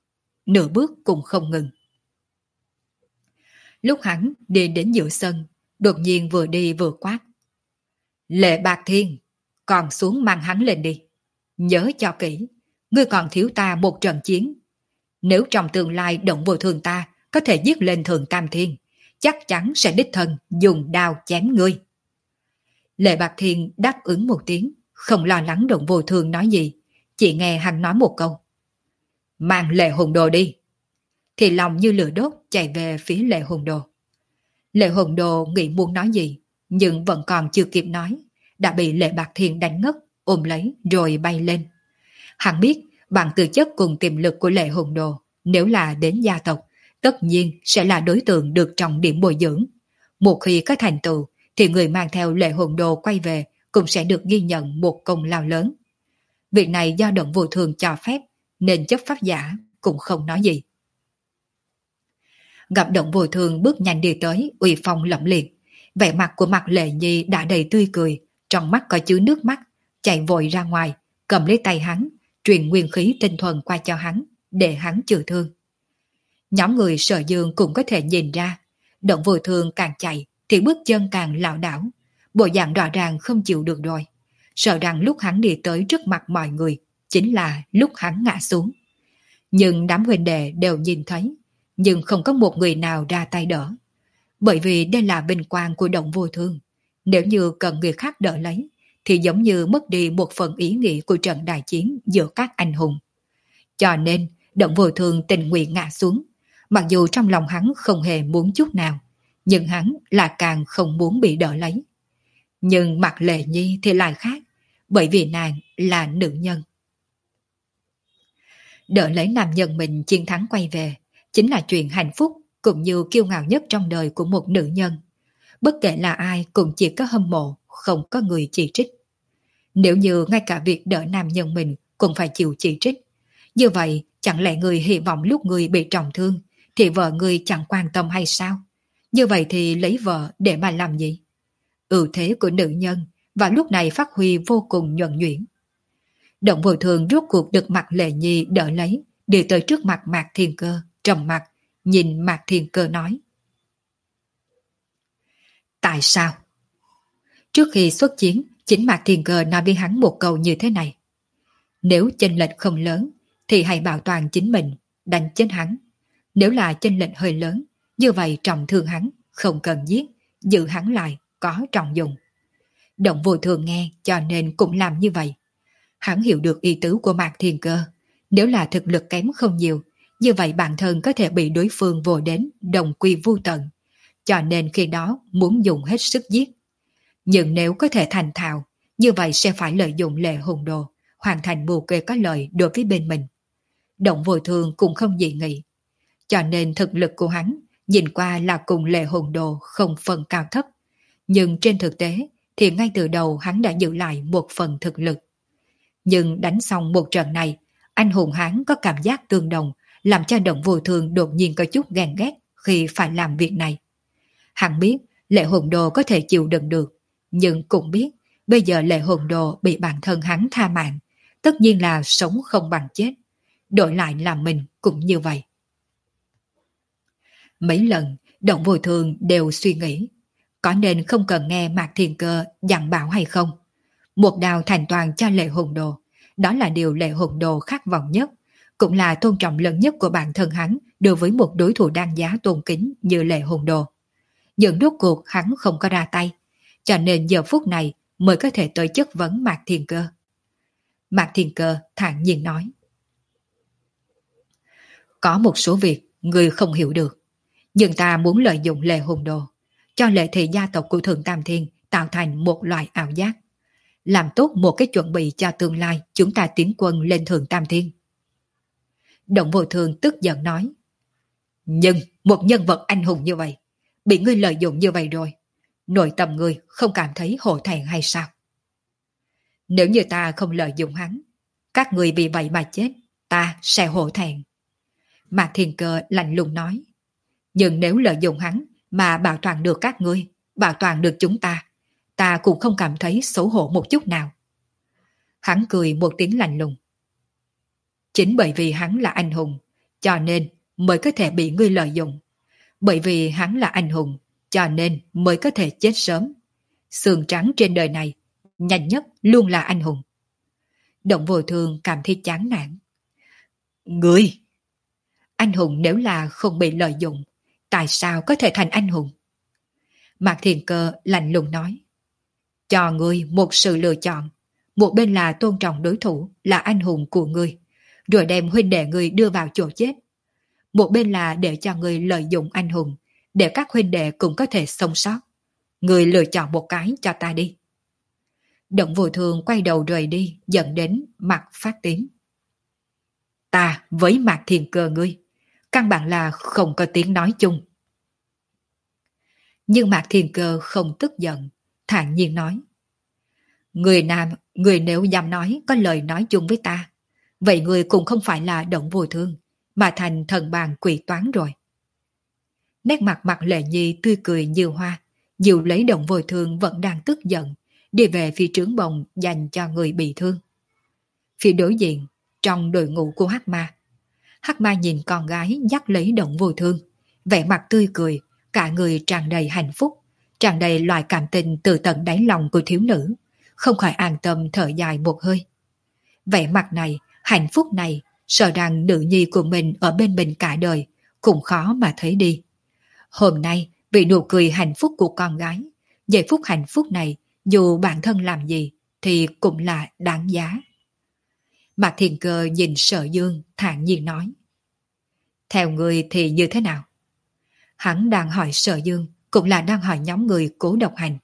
nửa bước cũng không ngừng. Lúc hắn đi đến giữa sân, đột nhiên vừa đi vừa quát. Lệ Bạc Thiên, còn xuống mang hắn lên đi. Nhớ cho kỹ, ngươi còn thiếu ta một trận chiến. Nếu trong tương lai động vô thường ta có thể giết lên Thượng Tam Thiên, chắc chắn sẽ đích thân dùng đao chém ngươi. Lệ Bạc Thiên đáp ứng một tiếng, không lo lắng động vô thường nói gì, chỉ nghe hắn nói một câu. Mang Lệ Hồn Đồ đi. Thì lòng như lửa đốt chạy về phía Lệ Hồn Đồ. Lệ Hồn Đồ nghĩ muốn nói gì, nhưng vẫn còn chưa kịp nói, đã bị Lệ Bạc Thiên đánh ngất, ôm lấy rồi bay lên. Hắn biết bằng tư chất cùng tiềm lực của Lệ Hồn Đồ, nếu là đến gia tộc, tất nhiên sẽ là đối tượng được trọng điểm bồi dưỡng. Một khi có thành tựu, thì người mang theo Lệ Hồn Đồ quay về cũng sẽ được ghi nhận một công lao lớn. Việc này do Động Vô Thường cho phép, nên chấp pháp giả cũng không nói gì. Gặp Động Vô Thường bước nhanh đi tới, uy phong lẫm liệt, vẻ mặt của Mạc Lệ Nhi đã đầy tươi cười, trong mắt có chứa nước mắt, chạy vội ra ngoài, cầm lấy tay hắn, truyền nguyên khí tinh thuần qua cho hắn, để hắn chữa thương. Nhóm người Sở Dương cũng có thể nhìn ra, Động Vô Thường càng chạy thì bước chân càng lảo đảo, bộ dạng rõ ràng không chịu được rồi, sợ rằng lúc hắn đi tới trước mặt mọi người chính là lúc hắn ngã xuống. Nhưng đám huynh đệ đều nhìn thấy, nhưng không có một người nào ra tay đỡ, bởi vì đây là vinh quang của Động Vô Thường. Nếu như cần người khác đỡ lấy thì giống như mất đi một phần ý nghĩa của trận đại chiến giữa các anh hùng. Cho nên Động Vô Thường tình nguyện ngã xuống, mặc dù trong lòng hắn không hề muốn chút nào, nhưng hắn là càng không muốn bị đỡ lấy. Nhưng Mạc Lệ Nhi thì lại khác, bởi vì nàng là nữ nhân. Đỡ lấy nam nhân mình chiến thắng quay về, chính là chuyện hạnh phúc cũng như kiêu ngạo nhất trong đời của một nữ nhân. Bất kể là ai cũng chỉ có hâm mộ, không có người chỉ trích. Nếu như ngay cả việc đỡ nam nhân mình cũng phải chịu chỉ trích, như vậy chẳng lẽ người hy vọng lúc người bị trọng thương thì vợ người chẳng quan tâm hay sao? Như vậy thì lấy vợ để mà làm gì? Ưu thế của nữ nhân và lúc này phát huy vô cùng nhuần nhuyễn. Động Vô Thường rốt cuộc được Mạc Lệ Nhi đỡ lấy, đi tới trước mặt Mạc Thiên Cơ, trầm mặt, nhìn Mạc Thiên Cơ nói. Tại sao? Trước khi xuất chiến, chính Mạc Thiên Cơ nói với hắn một câu như thế này. Nếu chênh lệch không lớn, thì hãy bảo toàn chính mình, đánh chết hắn. Nếu là chênh lệch hơi lớn, như vậy trọng thương hắn, không cần giết, giữ hắn lại, có trọng dụng. Động Vô Thường nghe cho nên cũng làm như vậy. Hắn hiểu được ý tứ của Mạc Thiên Cơ. Nếu là thực lực kém không nhiều, như vậy bản thân có thể bị đối phương vồ đến đồng quy vu tận. Cho nên khi đó muốn dùng hết sức giết. Nhưng nếu có thể thành thạo, như vậy sẽ phải lợi dụng Lệ Hồn Đồ, hoàn thành mưu kê có lợi đối với bên mình. Động Vô Thường cũng không dị nghị. Cho nên thực lực của hắn nhìn qua là cùng Lệ Hồn Đồ không phần cao thấp. Nhưng trên thực tế thì ngay từ đầu hắn đã giữ lại một phần thực lực. Nhưng đánh xong một trận này, anh hùng hắn có cảm giác tương đồng, làm cho Động Vô Thường đột nhiên có chút ghen ghét khi phải làm việc này. Hắn biết Lệ Hồn Đồ có thể chịu đựng được, nhưng cũng biết bây giờ Lệ Hồn Đồ bị bản thân hắn tha mạng, tất nhiên là sống không bằng chết. Đổi lại là mình cũng như vậy. Mấy lần Động Vô Thường đều suy nghĩ, có nên không cần nghe Mạc Thiên Cơ dặn bảo hay không. Một đao thành toàn cho Lệ Hồn Đồ, đó là điều Lệ Hồn Đồ khát vọng nhất, cũng là tôn trọng lớn nhất của bản thân hắn đối với một đối thủ đáng giá tôn kính như Lệ Hồn Đồ. Nhưng rốt cuộc hắn không có ra tay, cho nên giờ phút này mới có thể tới chất vấn Mạc Thiên Cơ. Mạc Thiên Cơ thản nhiên nói. Có một số việc người không hiểu được, nhưng ta muốn lợi dụng Lệ Hồn Đồ, cho Lệ thị gia tộc của Thượng Tam Thiên tạo thành một loại ảo giác, làm tốt một cái chuẩn bị cho tương lai chúng ta tiến quân lên Thượng Tam Thiên. Động Vô Thường tức giận nói. Nhưng một nhân vật anh hùng như vậy, bị ngươi lợi dụng như vậy rồi, nội tâm ngươi không cảm thấy hổ thẹn hay sao? Nếu như ta không lợi dụng hắn, các ngươi vì vậy mà chết, ta sẽ hổ thẹn. Mạc Thiên Cơ lạnh lùng nói. Nhưng nếu lợi dụng hắn mà bảo toàn được các ngươi, bảo toàn được chúng ta, ta cũng không cảm thấy xấu hổ một chút nào. Hắn cười một tiếng lạnh lùng. Chính bởi vì hắn là anh hùng, cho nên mới có thể bị ngươi lợi dụng. Bởi vì hắn là anh hùng, cho nên mới có thể chết sớm. Xương trắng trên đời này, nhanh nhất luôn là anh hùng. Động Vô Thương cảm thấy chán nản. Ngươi! Anh hùng nếu là không bị lợi dụng, tại sao có thể thành anh hùng? Mạc Thiên Cơ lạnh lùng nói. Cho ngươi một sự lựa chọn. Một bên là tôn trọng đối thủ, là anh hùng của ngươi, rồi đem huynh đệ ngươi đưa vào chỗ chết. Một bên là để cho ngươi lợi dụng anh hùng, để các huynh đệ cũng có thể sống sót. Ngươi lựa chọn một cái cho ta đi. Động Vô Thương quay đầu rời đi, dẫn đến mặt phát tím. Ta với Mạc Thiên Cơ ngươi, căn bản là không có tiếng nói chung. Nhưng Mạc Thiên Cơ không tức giận, thản nhiên nói. Người nam, người nếu dám nói có lời nói chung với ta, vậy người cũng không phải là Động Vô Thương, mà thành thần bàn quỷ toán rồi. Nét mặt mặt Lệ Nhi tươi cười như hoa, dịu lấy Động Vô Thương vẫn đang tức giận, đi về phía trướng bồng dành cho người bị thương. Phía đối diện, trong đội ngũ của Hắc Ma, Hắc Ma nhìn con gái dắt lấy Động Vô Thương, vẻ mặt tươi cười, cả người tràn đầy hạnh phúc, tràn đầy loại cảm tình từ tận đáy lòng của thiếu nữ, không khỏi an tâm thở dài một hơi. Vẻ mặt này, hạnh phúc này, sợ rằng nữ nhi của mình ở bên mình cả đời, cũng khó mà thấy đi. Hôm nay, vì nụ cười hạnh phúc của con gái, giây phút hạnh phúc này, dù bản thân làm gì, thì cũng là đáng giá. Mạc Thiên Cơ nhìn Sở Dương, thản nhiên nói. Theo người thì như thế nào? Hắn đang hỏi Sở Dương, cũng là đang hỏi nhóm người Cố Độc Hành.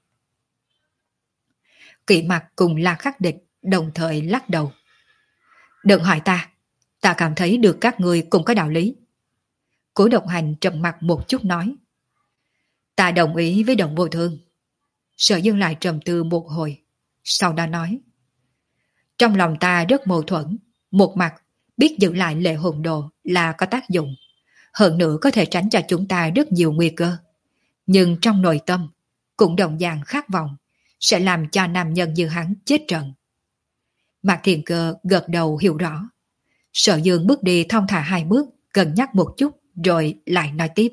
Kỵ Mặc cùng La Khắc Địch đồng thời lắc đầu. Đừng hỏi ta, ta cảm thấy được các người cũng có đạo lý. Cố Độc Hành trầm mặt một chút nói. Ta đồng ý với Động Vô Thương. Sở Dương lại trầm tư một hồi, sau đó nói. Trong lòng ta rất mâu thuẫn, một mặt biết giữ lại Lệ Hồn Đồ là có tác dụng, hơn nữa có thể tránh cho chúng ta rất nhiều nguy cơ. Nhưng trong nội tâm cũng đồng dạng khát vọng, sẽ làm cho nam nhân như hắn chết trận. Mạc Thiên Cơ gật đầu hiểu rõ. Sở Dương bước đi thong thả hai bước, cân nhắc một chút rồi lại nói tiếp.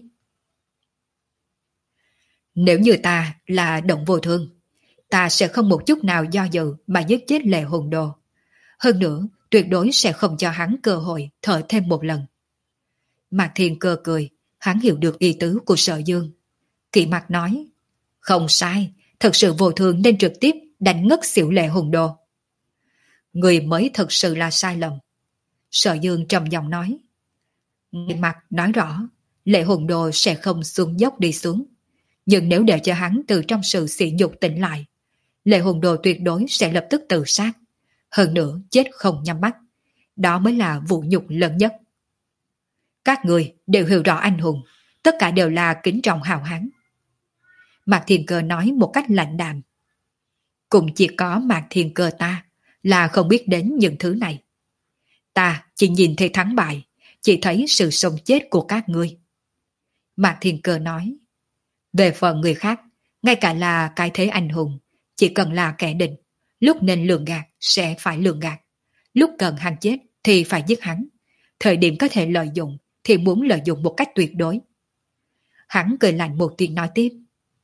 Nếu như ta là Động Vô Thương, ta sẽ không một chút nào do dự mà giết chết Lệ Hồn Đồ. Hơn nữa, tuyệt đối sẽ không cho hắn cơ hội thở thêm một lần. Mạc Thiên Cơ cười, hắn hiểu được ý tứ của Sở Dương. Kỵ Mặc nói, không sai, thật sự Vô Thương nên trực tiếp đánh ngất xỉu Lệ Hồn Đồ. Người mới thật sự là sai lầm. Sở Dương trầm giọng nói. Kỵ Mặc nói rõ, Lệ Hồn Đồ sẽ không xuống dốc đi xuống. Nhưng nếu để cho hắn từ trong sự sỉ nhục tỉnh lại, Lệ Hồn Đồ tuyệt đối sẽ lập tức tự sát. Hơn nữa chết không nhắm mắt. Đó mới là vụ nhục lớn nhất. Các người đều hiểu rõ anh hùng, tất cả đều là kính trọng hào hán. Mạc Thiên Cơ nói một cách lạnh đạm. Cũng chỉ có Mạc Thiên Cơ ta là không biết đến những thứ này. Ta chỉ nhìn thấy thắng bại, chỉ thấy sự sống chết của các ngươi. Mạc Thiên Cơ nói. Về phần người khác, ngay cả là cái thế anh hùng, chỉ cần là kẻ địch, lúc nên lường gạt sẽ phải lường gạt, lúc cần hắn chết thì phải giết hắn, thời điểm có thể lợi dụng thì muốn lợi dụng một cách tuyệt đối. Hắn cười lạnh một tiếng nói tiếp.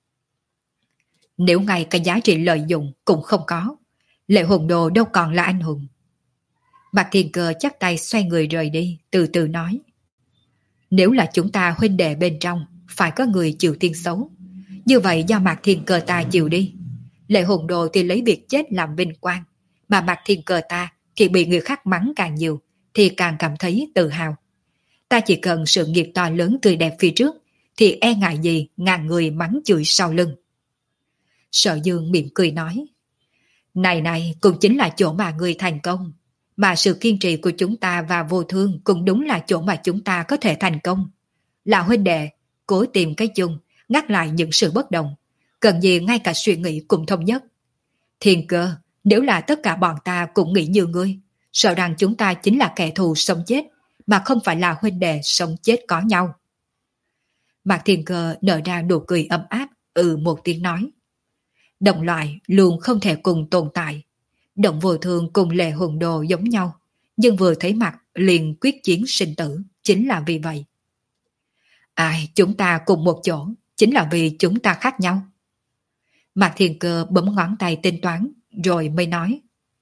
Nếu ngay cái giá trị lợi dụng cũng không có, Lệ Hồn Đồ đâu còn là anh hùng. Mạc Thiên Cơ chắp tay xoay người rời đi, từ từ nói. Nếu là chúng ta huynh đệ bên trong, phải có người chịu tiên xấu. Như vậy do Mạc Thiên Cơ ta chịu đi. Lệ Hồn Đồ thì lấy việc chết làm vinh quang, mà Mạc Thiên Cơ ta thì bị người khác mắng càng nhiều, thì càng cảm thấy tự hào. Ta chỉ cần sự nghiệp to lớn tươi đẹp phía trước, thì e ngại gì ngàn người mắng chửi sau lưng. Sở Dương mỉm cười nói. Này này cũng chính là chỗ mà người thành công, mà sự kiên trì của chúng ta và Vô Thương cũng đúng là chỗ mà chúng ta có thể thành công. Là huynh đệ, cố tìm cái chung, ngắt lại những sự bất đồng, cần gì ngay cả suy nghĩ cùng thống nhất. Thiên Cơ, nếu là tất cả bọn ta cũng nghĩ như ngươi, sợ rằng chúng ta chính là kẻ thù sống chết, mà không phải là huynh đệ sống chết có nhau. Mạc Thiên Cơ nở ra nụ cười ấm áp, ừ một tiếng nói. Đồng loại luôn không thể cùng tồn tại. Động Vô Thương cùng Lệ Hồn Đồ giống nhau, nhưng vừa thấy mặt liền quyết chiến sinh tử, chính là vì vậy. Ai chúng ta cùng một chỗ, chính là vì chúng ta khác nhau. Mạc Thiên Cơ bấm ngón tay tính toán, rồi mới nói.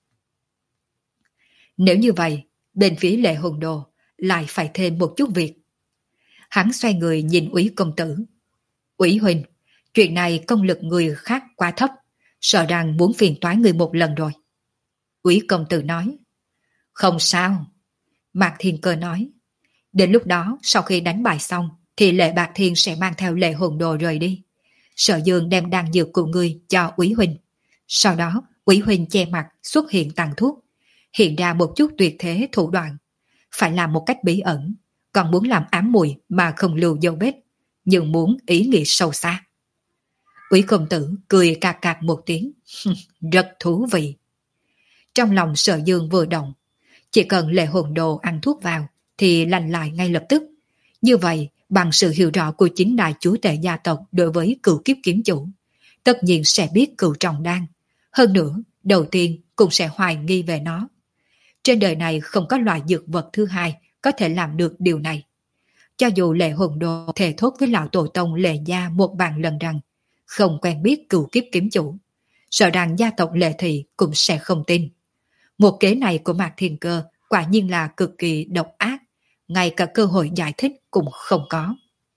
Nếu như vậy, bên phía Lệ Hồn Đồ lại phải thêm một chút việc. Hắn xoay người nhìn Úy công tử. Úy huynh, chuyện này công lực người khác quá thấp, sợ rằng muốn phiền toái người một lần rồi. Úy công tử nói. Không sao. Mạc Thiên Cơ nói. Đến lúc đó, sau khi đánh bài xong, thì Lệ Bạc Thiên sẽ mang theo Lệ Hồn Đồ rời đi. Sở Dương đem đan dược của ngươi cho Úy huynh. Sau đó, Úy huynh che mặt xuất hiện tàn thuốc, hiện ra một chút tuyệt thế thủ đoạn. Phải làm một cách bí ẩn, còn muốn làm ám mùi mà không lưu dấu vết, nhưng muốn ý nghĩa sâu xa. Úy công tử cười cạc cạc một tiếng. Rất thú vị. Trong lòng Sở Dương vừa động, chỉ cần Lệ Hồn Đồ ăn thuốc vào thì lành lại ngay lập tức. Như vậy, bằng sự hiểu rõ của chính đại chúa tể gia tộc đối với cửu kiếp kiếm chủ, tất nhiên sẽ biết cửu trọng đan. Hơn nữa, đầu tiên cũng sẽ hoài nghi về nó. Trên đời này không có loại dược vật thứ hai có thể làm được điều này. Cho dù Lệ Hồn Đồ thề thốt với lão tổ tông Lệ gia một vạn lần rằng không quen biết cửu kiếp kiếm chủ, sợ rằng gia tộc Lệ Thị cũng sẽ không tin. Một kế này của Mạc Thiên Cơ quả nhiên là cực kỳ độc ác, ngay cả cơ hội giải thích cũng không có.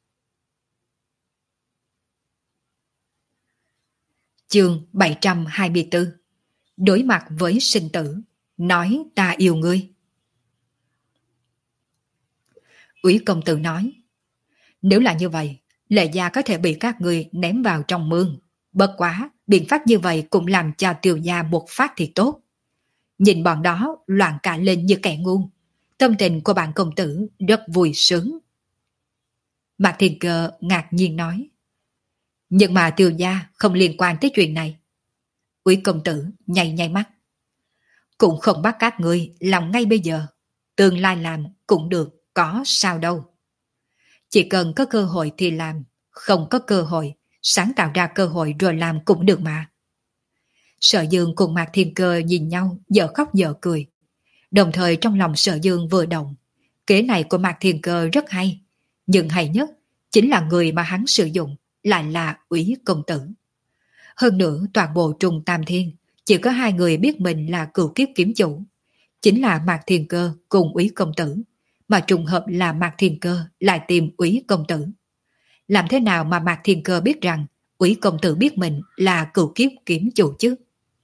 Chương bảy trăm hai mươi tư. Đối mặt với sinh tử, nói ta yêu ngươi. Úy công tử nói, nếu là như vậy, Lệ gia có thể bị các ngươi ném vào trong mương. Bất quá, biện pháp như vậy cũng làm cho Tiêu gia một phát thì tốt. Nhìn bọn đó loạn cả lên như kẻ ngu. Tâm tình của bạn công tử rất vui sướng. Mạc Thiên Cơ ngạc nhiên nói, nhưng mà Tiêu gia không liên quan tới chuyện này. Úy công tử nháy nháy mắt. Cũng không bắt các ngươi làm ngay bây giờ. Tương lai làm cũng được, có sao đâu. Chỉ cần có cơ hội thì làm, không có cơ hội, sáng tạo ra cơ hội rồi làm cũng được mà. Sở Dương cùng Mạc Thiên Cơ nhìn nhau, dở khóc dở cười. Đồng thời trong lòng Sở Dương vừa động. Kế này của Mạc Thiên Cơ rất hay, nhưng hay nhất chính là người mà hắn sử dụng lại là Úy công tử. Hơn nữa toàn bộ Trung Tam Thiên chỉ có hai người biết mình là cửu kiếp kiếm chủ, chính là Mạc Thiên Cơ cùng Úy công tử, mà trùng hợp là Mạc Thiên Cơ lại tìm Úy công tử. Làm thế nào mà Mạc Thiên Cơ biết rằng Úy công tử biết mình là cửu kiếp kiếm chủ chứ?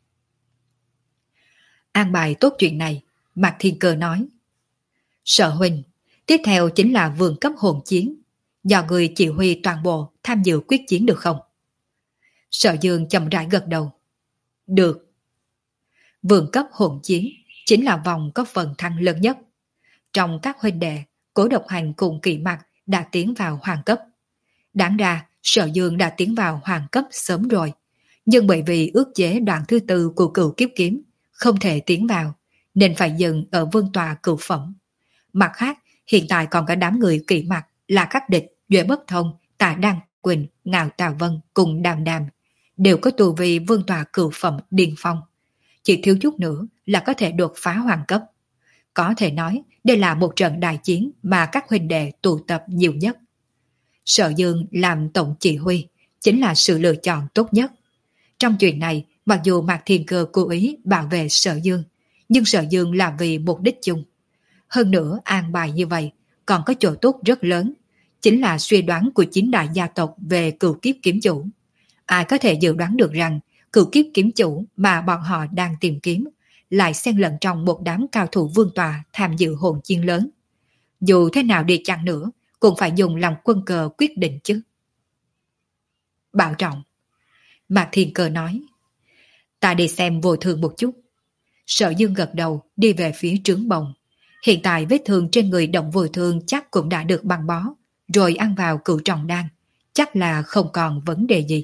An bài tốt chuyện này, Mạc Thiên Cơ nói. Sở huynh, tiếp theo chính là vườn cấp hồn chiến, do người chỉ huy toàn bộ tham dự quyết chiến được không? Sở Dương chậm rãi gật đầu. Được. Vườn cấp hồn chiến chính là vòng có phần thăng lớn nhất. Trong các huynh đệ, Cố Độc Hành cùng Kỵ Mặc đã tiến vào hoàng cấp. Đáng ra, Sở Dương đã tiến vào hoàng cấp sớm rồi, nhưng bởi vì ước chế đoạn thứ tư của cửu kiếp kiếm không thể tiến vào, nên phải dừng ở vương tòa cửu phẩm. Mặt khác, hiện tại còn có đám người Kỵ Mặc là các địch Duệ Bất Thông, Tạ Đăng Quỳnh, Ngạo Tào Vân cùng Đàm Đàm, đều có tu vi vương tòa cửu phẩm điên phong. Chỉ thiếu chút nữa là có thể đột phá hoàng cấp. Có thể nói đây là một trận đại chiến mà các huynh đệ tụ tập nhiều nhất. Sở Dương làm tổng chỉ huy chính là sự lựa chọn tốt nhất. Trong chuyện này, mặc dù Mạc Thiên Cơ cố ý bảo vệ Sở Dương, nhưng Sở Dương là vì mục đích chung. Hơn nữa an bài như vậy còn có chỗ tốt rất lớn, chính là suy đoán của chính đại gia tộc về cửu kiếp kiếm chủ. Ai có thể dự đoán được rằng cửu kiếp kiếm chủ mà bọn họ đang tìm kiếm lại xen lẫn trong một đám cao thủ vương tòa tham dự hồn chiến lớn. Dù thế nào đi chăng nữa, cũng phải dùng lòng quân cờ quyết định chứ. Bảo trọng. Mạc Thiên Cơ nói. Ta đi xem vô thương một chút. Sở Dương gật đầu đi về phía trướng bồng. Hiện tại vết thương trên người động vô thương chắc cũng đã được băng bó, rồi ăn vào cửu trọng đan, chắc là không còn vấn đề gì.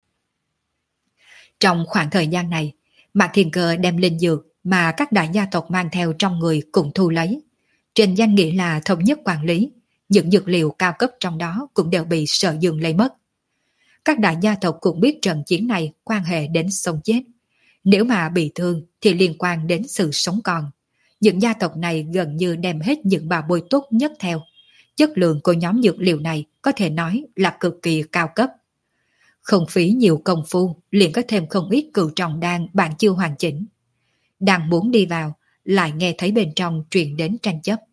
Trong khoảng thời gian này, Mạc Thiên Cơ đem linh dược mà các đại gia tộc mang theo trong người cũng thu lấy. Trên danh nghĩa là thống nhất quản lý, những dược liệu cao cấp trong đó cũng đều bị Sở Dương lấy mất. Các đại gia tộc cũng biết trận chiến này quan hệ đến sống chết. Nếu mà bị thương thì liên quan đến sự sống còn. Những gia tộc này gần như đem hết những bà bôi tốt nhất theo, chất lượng của nhóm dược liệu này có thể nói là cực kỳ cao cấp. Không phí nhiều công phu, liền có thêm không ít cựu trọng đan bạn chưa hoàn chỉnh. Đang muốn đi vào, lại nghe thấy bên trong truyền đến tranh chấp.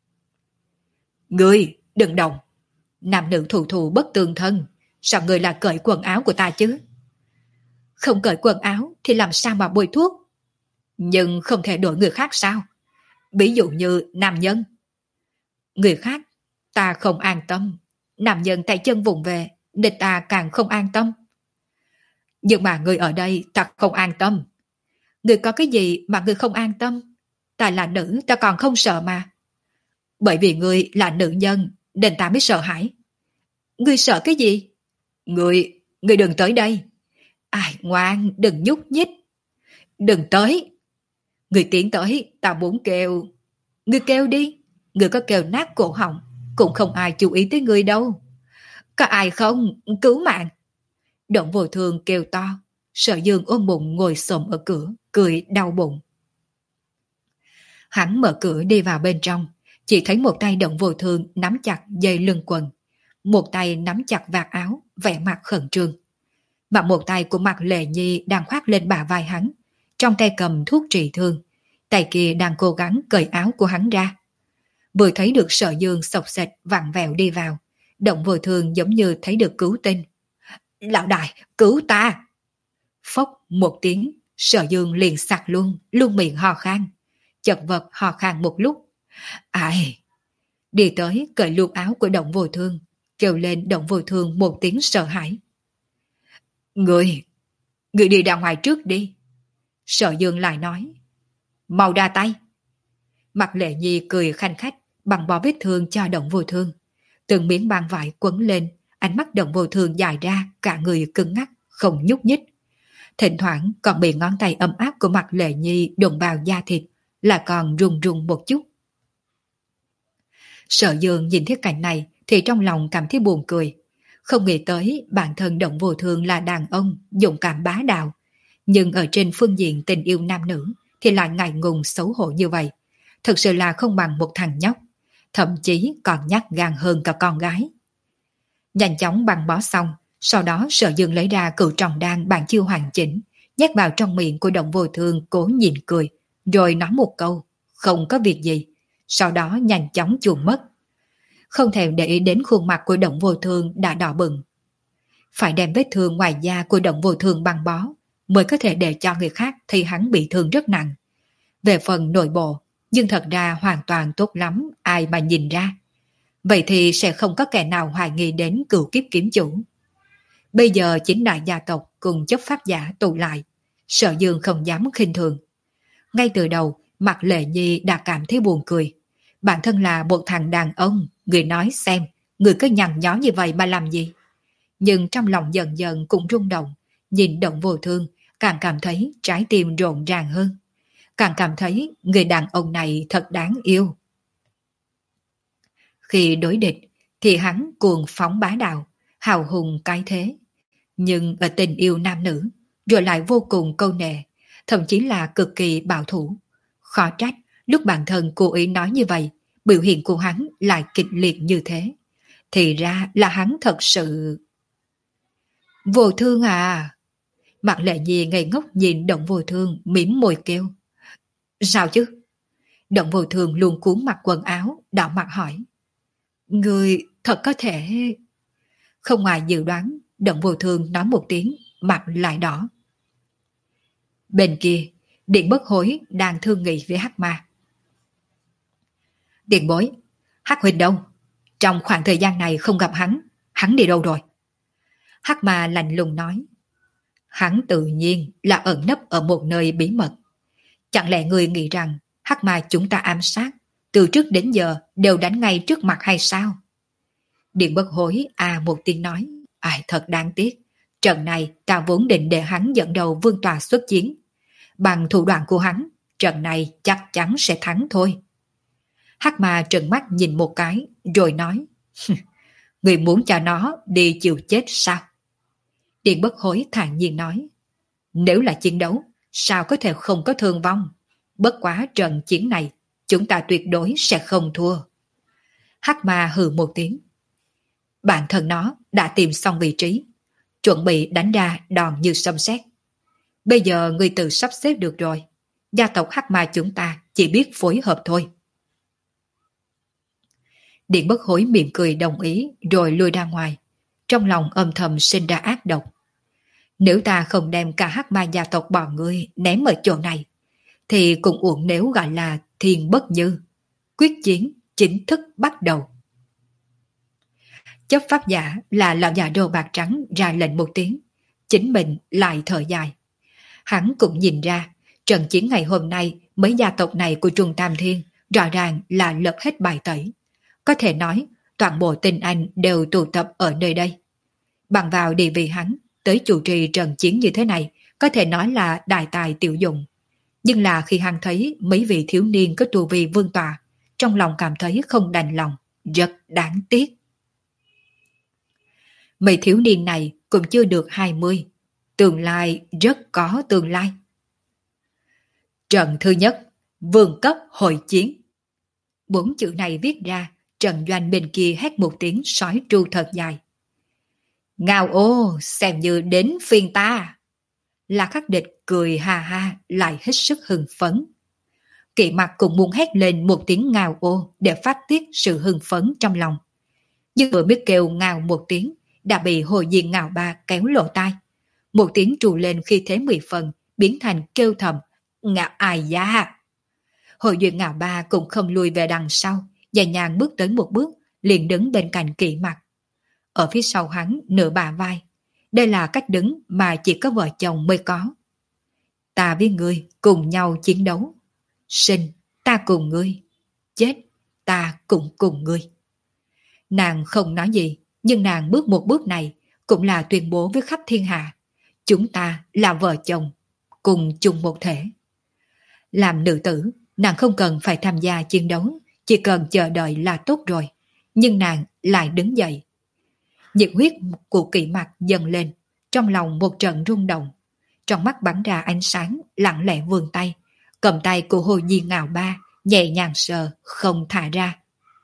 Ngươi, đừng động! Nam nữ thù thù bất tương thân, sao ngươi là cởi quần áo của ta chứ? Không cởi quần áo thì làm sao mà bôi thuốc? Nhưng không thể đổi người khác sao? Ví dụ như nam nhân. Người khác, ta không an tâm. Nam nhân tay chân vùng về, nên ta càng không an tâm. Nhưng mà người ở đây ta không an tâm. Người có cái gì mà người không an tâm? Ta là nữ, ta còn không sợ mà. Bởi vì người là nữ nhân, nên ta mới sợ hãi. Người sợ cái gì? Người, người đừng tới đây. Ai ngoan, đừng nhúc nhích. Đừng tới. Người tiến tới, ta muốn kêu. Người kêu đi. Người có kêu nát cổ họng, cũng không ai chú ý tới người đâu. Có ai không? Cứu mạng. Động Vô Thương kêu to. Sở Dương ôm bụng ngồi xổm ở cửa, cười đau bụng. Hắn mở cửa đi vào bên trong, chỉ thấy một tay Động Vô Thương nắm chặt dây lưng quần, một tay nắm chặt vạt áo, vẻ mặt khẩn trương. Mà một tay của Mạc Lệ Nhi đang khoác lên bả vai hắn, trong tay cầm thuốc trị thương, tay kia đang cố gắng cởi áo của hắn ra. Vừa thấy được Sở Dương xộc xệch vặn vẹo đi vào, Động Vô Thương giống như thấy được cứu tinh. Lão đại, cứu ta! Phốc một tiếng, Sở Dương liền sặc luôn, luôn miệng ho khan, chật vật ho khan một lúc. Ai? Đi tới cởi luôn áo của Động Vô Thương, kêu lên Động Vô Thương một tiếng sợ hãi. Người, người đi ra ngoài trước đi. Sở Dương lại nói. Mau ra tay. Mặt Lệ Nhi cười khanh khách, bằng bó vết thương cho Động Vô Thương. Từng miếng băng vải quấn lên, ánh mắt Động Vô Thương dài ra, cả người cứng ngắc, không nhúc nhích. Thỉnh thoảng còn bị ngón tay ấm áp của Mặt Lệ Nhi đụng vào da thịt, là còn run run một chút. Sở Dương nhìn thấy cảnh này thì trong lòng cảm thấy buồn cười. Không nghĩ tới bản thân Động Vô Thương là đàn ông, dũng cảm bá đạo. Nhưng ở trên phương diện tình yêu nam nữ thì lại ngại ngùng xấu hổ như vậy. Thực sự là không bằng một thằng nhóc. Thậm chí còn nhát gan hơn cả con gái. Nhanh chóng băng bó xong, sau đó Sở Dương lấy ra cựu trọng đan bản chưa hoàn chỉnh, nhét vào trong miệng của Động Vô Thương cố nhìn cười, rồi nói một câu, không có việc gì. Sau đó nhanh chóng chuồn mất. Không thèm để ý đến khuôn mặt của Động Vô Thương đã đỏ bừng. Phải đem vết thương ngoài da của Động Vô Thương băng bó, mới có thể để cho người khác thấy hắn bị thương rất nặng. Về phần nội bộ, nhưng thật ra hoàn toàn tốt lắm, ai mà nhìn ra. Vậy thì sẽ không có kẻ nào hoài nghi đến cựu kiếp kiếm chủ. Bây giờ chính đại gia tộc cùng chấp pháp giả tụ lại, Sở Dương không dám khinh thường. Ngay từ đầu, Mạc Lệ Nhi đã cảm thấy buồn cười. Bản thân là một thằng đàn ông, người nói xem, người cứ nhằn nhó như vậy mà làm gì? Nhưng trong lòng dần dần cũng rung động, nhìn Động Vô Thương, càng cảm thấy trái tim rộn ràng hơn. Càng cảm thấy người đàn ông này thật đáng yêu. Khi đối địch, thì hắn cuồng phóng bá đạo, hào hùng cái thế. Nhưng ở tình yêu nam nữ, rồi lại vô cùng câu nệ, thậm chí là cực kỳ bảo thủ. Khó trách, lúc bản thân cố ý nói như vậy, biểu hiện của hắn lại kịch liệt như thế. Thì ra là hắn thật sự... Vô Thương à! Mạc Lệ Nhi ngây ngốc nhìn Động Vô Thương mỉm môi kêu. Sao chứ? Động Vô Thương luôn cuốn mặc quần áo, đỏ mặt hỏi. Người thật có thể... Không ngoài dự đoán, Động Vô Thương nói một tiếng, mặt lại đỏ. Bên kia, Điện Bất Hối đang thương nghị với Hắc Ma. Điện bối, Hắc huynh đâu? Trong khoảng thời gian này không gặp hắn, hắn đi đâu rồi? Hắc Ma lạnh lùng nói. Hắn tự nhiên là ẩn nấp ở một nơi bí mật. Chẳng lẽ người nghĩ rằng Hắc Ma chúng ta ám sát, từ trước đến giờ đều đánh ngay trước mặt hay sao? Điện Bất Hối à một tiếng nói. Ai thật đáng tiếc. Trận này ta vốn định để hắn dẫn đầu vương tòa xuất chiến. Bằng thủ đoạn của hắn, trận này chắc chắn sẽ thắng thôi. Hắc Ma trợn mắt nhìn một cái, rồi nói. Người muốn cho nó đi chịu chết sao? Điện Bất Hối thản nhiên nói. Nếu là chiến đấu, sao có thể không có thương vong? Bất quá trận chiến này, chúng ta tuyệt đối sẽ không thua. Hắc ma hừ một tiếng. Bản thân nó đã tìm xong vị trí, chuẩn bị đánh ra đòn như sấm sét. Bây giờ người tự sắp xếp được rồi. Gia tộc Hắc ma chúng ta chỉ biết phối hợp thôi. Điện Bất Hối mỉm cười đồng ý rồi lui ra ngoài. Trong lòng âm thầm sinh ra ác độc. Nếu ta không đem cả Hắc ma gia tộc bọn ngươi ném ở chỗ này, thì cũng uổng nếu gọi là thiên bất như. Quyết chiến chính thức bắt đầu. Chấp pháp giả là lão già đồ bạc trắng ra lệnh một tiếng. Chính mình lại thở dài. Hắn cũng nhìn ra, trận chiến ngày hôm nay mấy gia tộc này của Trung Tam Thiên rõ ràng là lật hết bài tẩy. Có thể nói, toàn bộ tinh anh đều tụ tập ở nơi đây. Bằng vào địa vị hắn, tới chủ trì trận chiến như thế này, có thể nói là đại tài tiểu dụng. Nhưng là khi hắn thấy mấy vị thiếu niên có tu vi vương tọa, trong lòng cảm thấy không đành lòng, rất đáng tiếc. Mấy thiếu niên này cũng chưa được hai mươi, tương lai rất có tương lai. Trận thứ nhất, vương cấp hội chiến. Bốn chữ này viết ra, Trần Doanh bên kia hét một tiếng sói tru thật dài. Ngao ô, xem như đến phiên ta. La Khắc Địch cười ha ha, lại hết sức hưng phấn. Kỵ Mặc cũng muốn hét lên một tiếng ngao ô để phát tiết sự hưng phấn trong lòng. Nhưng vừa biết kêu ngao một tiếng, đã bị Hồ Diên Ngao Ba kéo lỗ tai. Một tiếng trù lên khi thế mười phần, biến thành kêu thầm, ngạo ai da. Hồ Diên Ngao Ba cũng không lùi về đằng sau, nhẹ nhàng bước tới một bước, liền đứng bên cạnh Kỵ Mặc. Ở phía sau hắn nửa bả vai. Đây là cách đứng mà chỉ có vợ chồng mới có. Ta với ngươi cùng nhau chiến đấu. Sinh, ta cùng ngươi. Chết, ta cũng cùng ngươi. Nàng không nói gì, nhưng nàng bước một bước này cũng là tuyên bố với khắp thiên hạ. Chúng ta là vợ chồng, cùng chung một thể. Làm nữ tử, nàng không cần phải tham gia chiến đấu, chỉ cần chờ đợi là tốt rồi. Nhưng nàng lại đứng dậy. Nhiệt huyết của Kỵ Mặc dần lên, trong lòng một trận rung động. Trong mắt bắn ra ánh sáng, lặng lẽ vươn tay, cầm tay của Hồ Diên Ngao Ba, nhẹ nhàng sờ, không thả ra.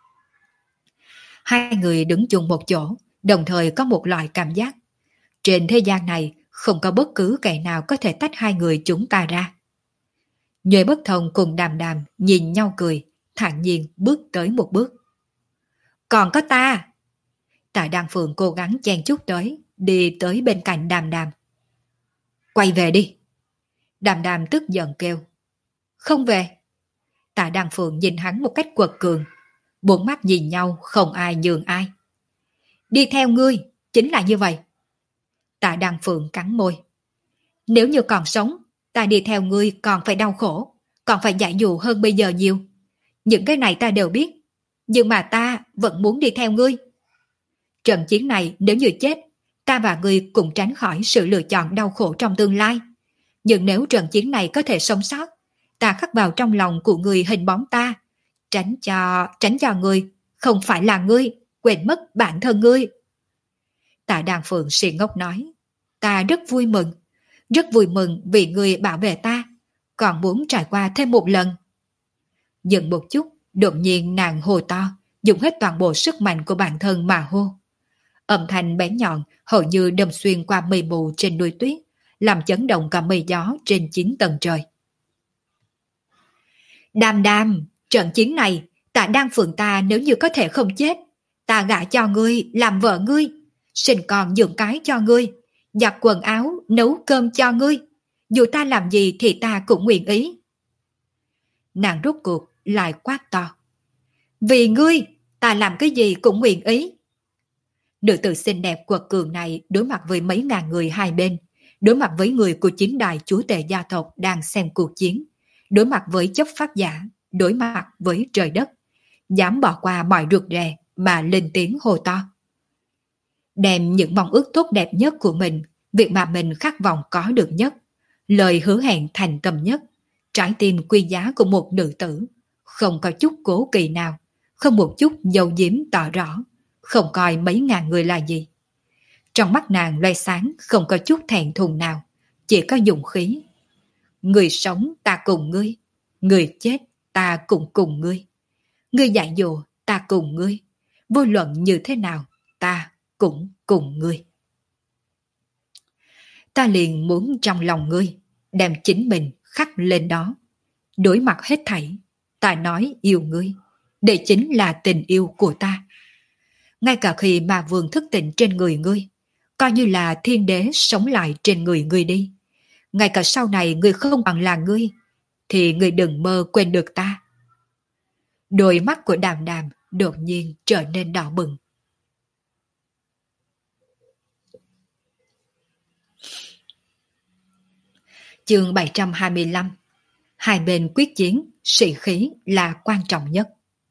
Hai người đứng chung một chỗ, đồng thời có một loại cảm giác. Trên thế gian này, không có bất cứ kẻ nào có thể tách hai người chúng ta ra. Nhuệ Bất Thông cùng Đàm Đàm nhìn nhau cười, thản nhiên bước tới một bước. Còn có ta! Tạ Đăng Phượng cố gắng chen chút tới, đi tới bên cạnh Đàm Đàm. Quay về đi! Đàm Đàm tức giận kêu. Không về! Tạ Đăng Phượng nhìn hắn một cách quật cường. Bốn mắt nhìn nhau không ai nhường ai. Đi theo ngươi, chính là như vậy. Tạ Đăng Phượng cắn môi. Nếu như còn sống, ta đi theo ngươi còn phải đau khổ, còn phải dạy dụ hơn bây giờ nhiều. Những cái này ta đều biết, nhưng mà ta vẫn muốn đi theo ngươi. Trận chiến này nếu như chết, ta và ngươi cũng tránh khỏi sự lựa chọn đau khổ trong tương lai. Nhưng nếu trận chiến này có thể sống sót, ta khắc vào trong lòng của ngươi hình bóng ta, tránh cho, tránh cho ngươi, không phải là ngươi, quên mất bản thân ngươi. Tạ Đàn Phượng si ngốc nói, ta rất vui mừng, rất vui mừng vì ngươi bảo vệ ta, còn muốn trải qua thêm một lần. Dừng một chút, đột nhiên nàng hô to, dùng hết toàn bộ sức mạnh của bản thân mà hô. Âm thanh bén nhọn hầu như đâm xuyên qua mây mù trên núi tuyết, làm chấn động cả mây gió trên chín tầng trời. Đàm Đàm, trận chiến này, Tạ Đan Phượng ta nếu như có thể không chết, ta gả cho ngươi, làm vợ ngươi, sinh con dưỡng cái cho ngươi, giặt quần áo, nấu cơm cho ngươi. Dù ta làm gì thì ta cũng nguyện ý. Nàng rút cuộc lại quát to. Vì ngươi, ta làm cái gì cũng nguyện ý. Nữ tử xinh đẹp quật cường này đối mặt với mấy ngàn người hai bên, đối mặt với người của chính đài chúa tể gia tộc đang xem cuộc chiến, đối mặt với chấp pháp giả, đối mặt với trời đất, dám bỏ qua mọi rụt rè mà lên tiếng hô to. Đem những mong ước tốt đẹp nhất của mình, việc mà mình khát vọng có được nhất, lời hứa hẹn thành tâm nhất, trái tim quý giá của một nữ tử, không có chút cố kỵ nào, không một chút dầu diếm tỏ rõ, không coi mấy ngàn người là gì. Trong mắt nàng loe sáng không có chút thẹn thùng nào, chỉ có dũng khí. Người sống ta cùng ngươi, người chết ta cũng cùng ngươi. Ngươi dạy dỗ ta cùng ngươi, vô luận như thế nào, ta cũng cùng ngươi. Ta liền muốn trong lòng ngươi, đem chính mình khắc lên đó. Đối mặt hết thảy, ta nói yêu ngươi, đây chính là tình yêu của ta. Ngay cả khi ma vương thức tỉnh trên người ngươi, coi như là thiên đế sống lại trên người ngươi đi. Ngay cả sau này ngươi không bằng là ngươi, thì ngươi đừng mơ quên được ta. Đôi mắt của Đàm Đàm đột nhiên trở nên đỏ bừng. Chương bảy trăm hai mươi lăm. Hai bên quyết chiến, sĩ khí là quan trọng nhất.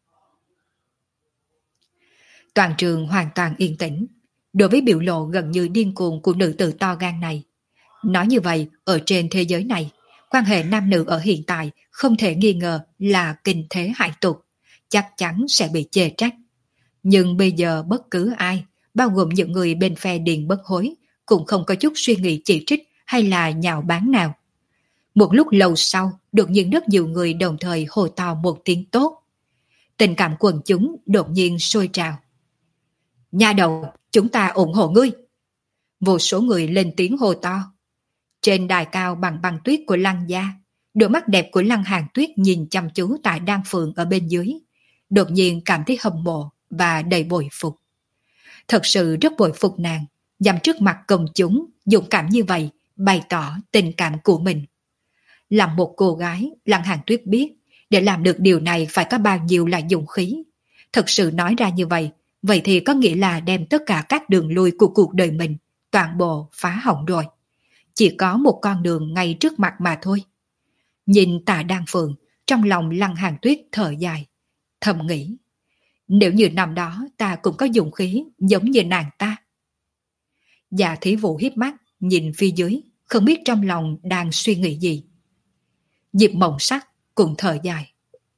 Toàn trường hoàn toàn yên tĩnh, đối với biểu lộ gần như điên cuồng của nữ tử to gan này. Nói như vậy, ở trên thế giới này, quan hệ nam nữ ở hiện tại không thể nghi ngờ là kinh thế hại tục, chắc chắn sẽ bị chê trách. Nhưng bây giờ bất cứ ai, bao gồm những người bên phe Điền Bất Hối, cũng không có chút suy nghĩ chỉ trích hay là nhạo báng nào. Một lúc lâu sau, đột nhiên rất nhiều người đồng thời hô to một tiếng tốt. Tình cảm quần chúng đột nhiên sôi trào. Nhà đầu, chúng ta ủng hộ ngươi. Vô số người lên tiếng hô to. Trên đài cao bằng băng tuyết của Lăng gia, đôi mắt đẹp của Lăng Hàn Tuyết nhìn chăm chú tại Đan Phượng ở bên dưới, đột nhiên cảm thấy hâm mộ và đầy bội phục. Thật sự rất bội phục nàng, dám trước mặt công chúng, dũng cảm như vậy, bày tỏ tình cảm của mình. Làm một cô gái, Lăng Hàn Tuyết biết, để làm được điều này phải có bao nhiêu là dũng khí. Thật sự nói ra như vậy, vậy thì có nghĩa là đem tất cả các đường lui của cuộc đời mình, toàn bộ phá hỏng rồi. Chỉ có một con đường ngay trước mặt mà thôi. Nhìn Tạ Đan Phượng, trong lòng Lăng Hàn Tuyết thở dài, thầm nghĩ. Nếu như năm đó ta cũng có dũng khí giống như nàng ta. Dạ Thí Vũ hiếp mắt, nhìn phía dưới, không biết trong lòng đang suy nghĩ gì. Diệp Mộng Sắc cũng thở dài.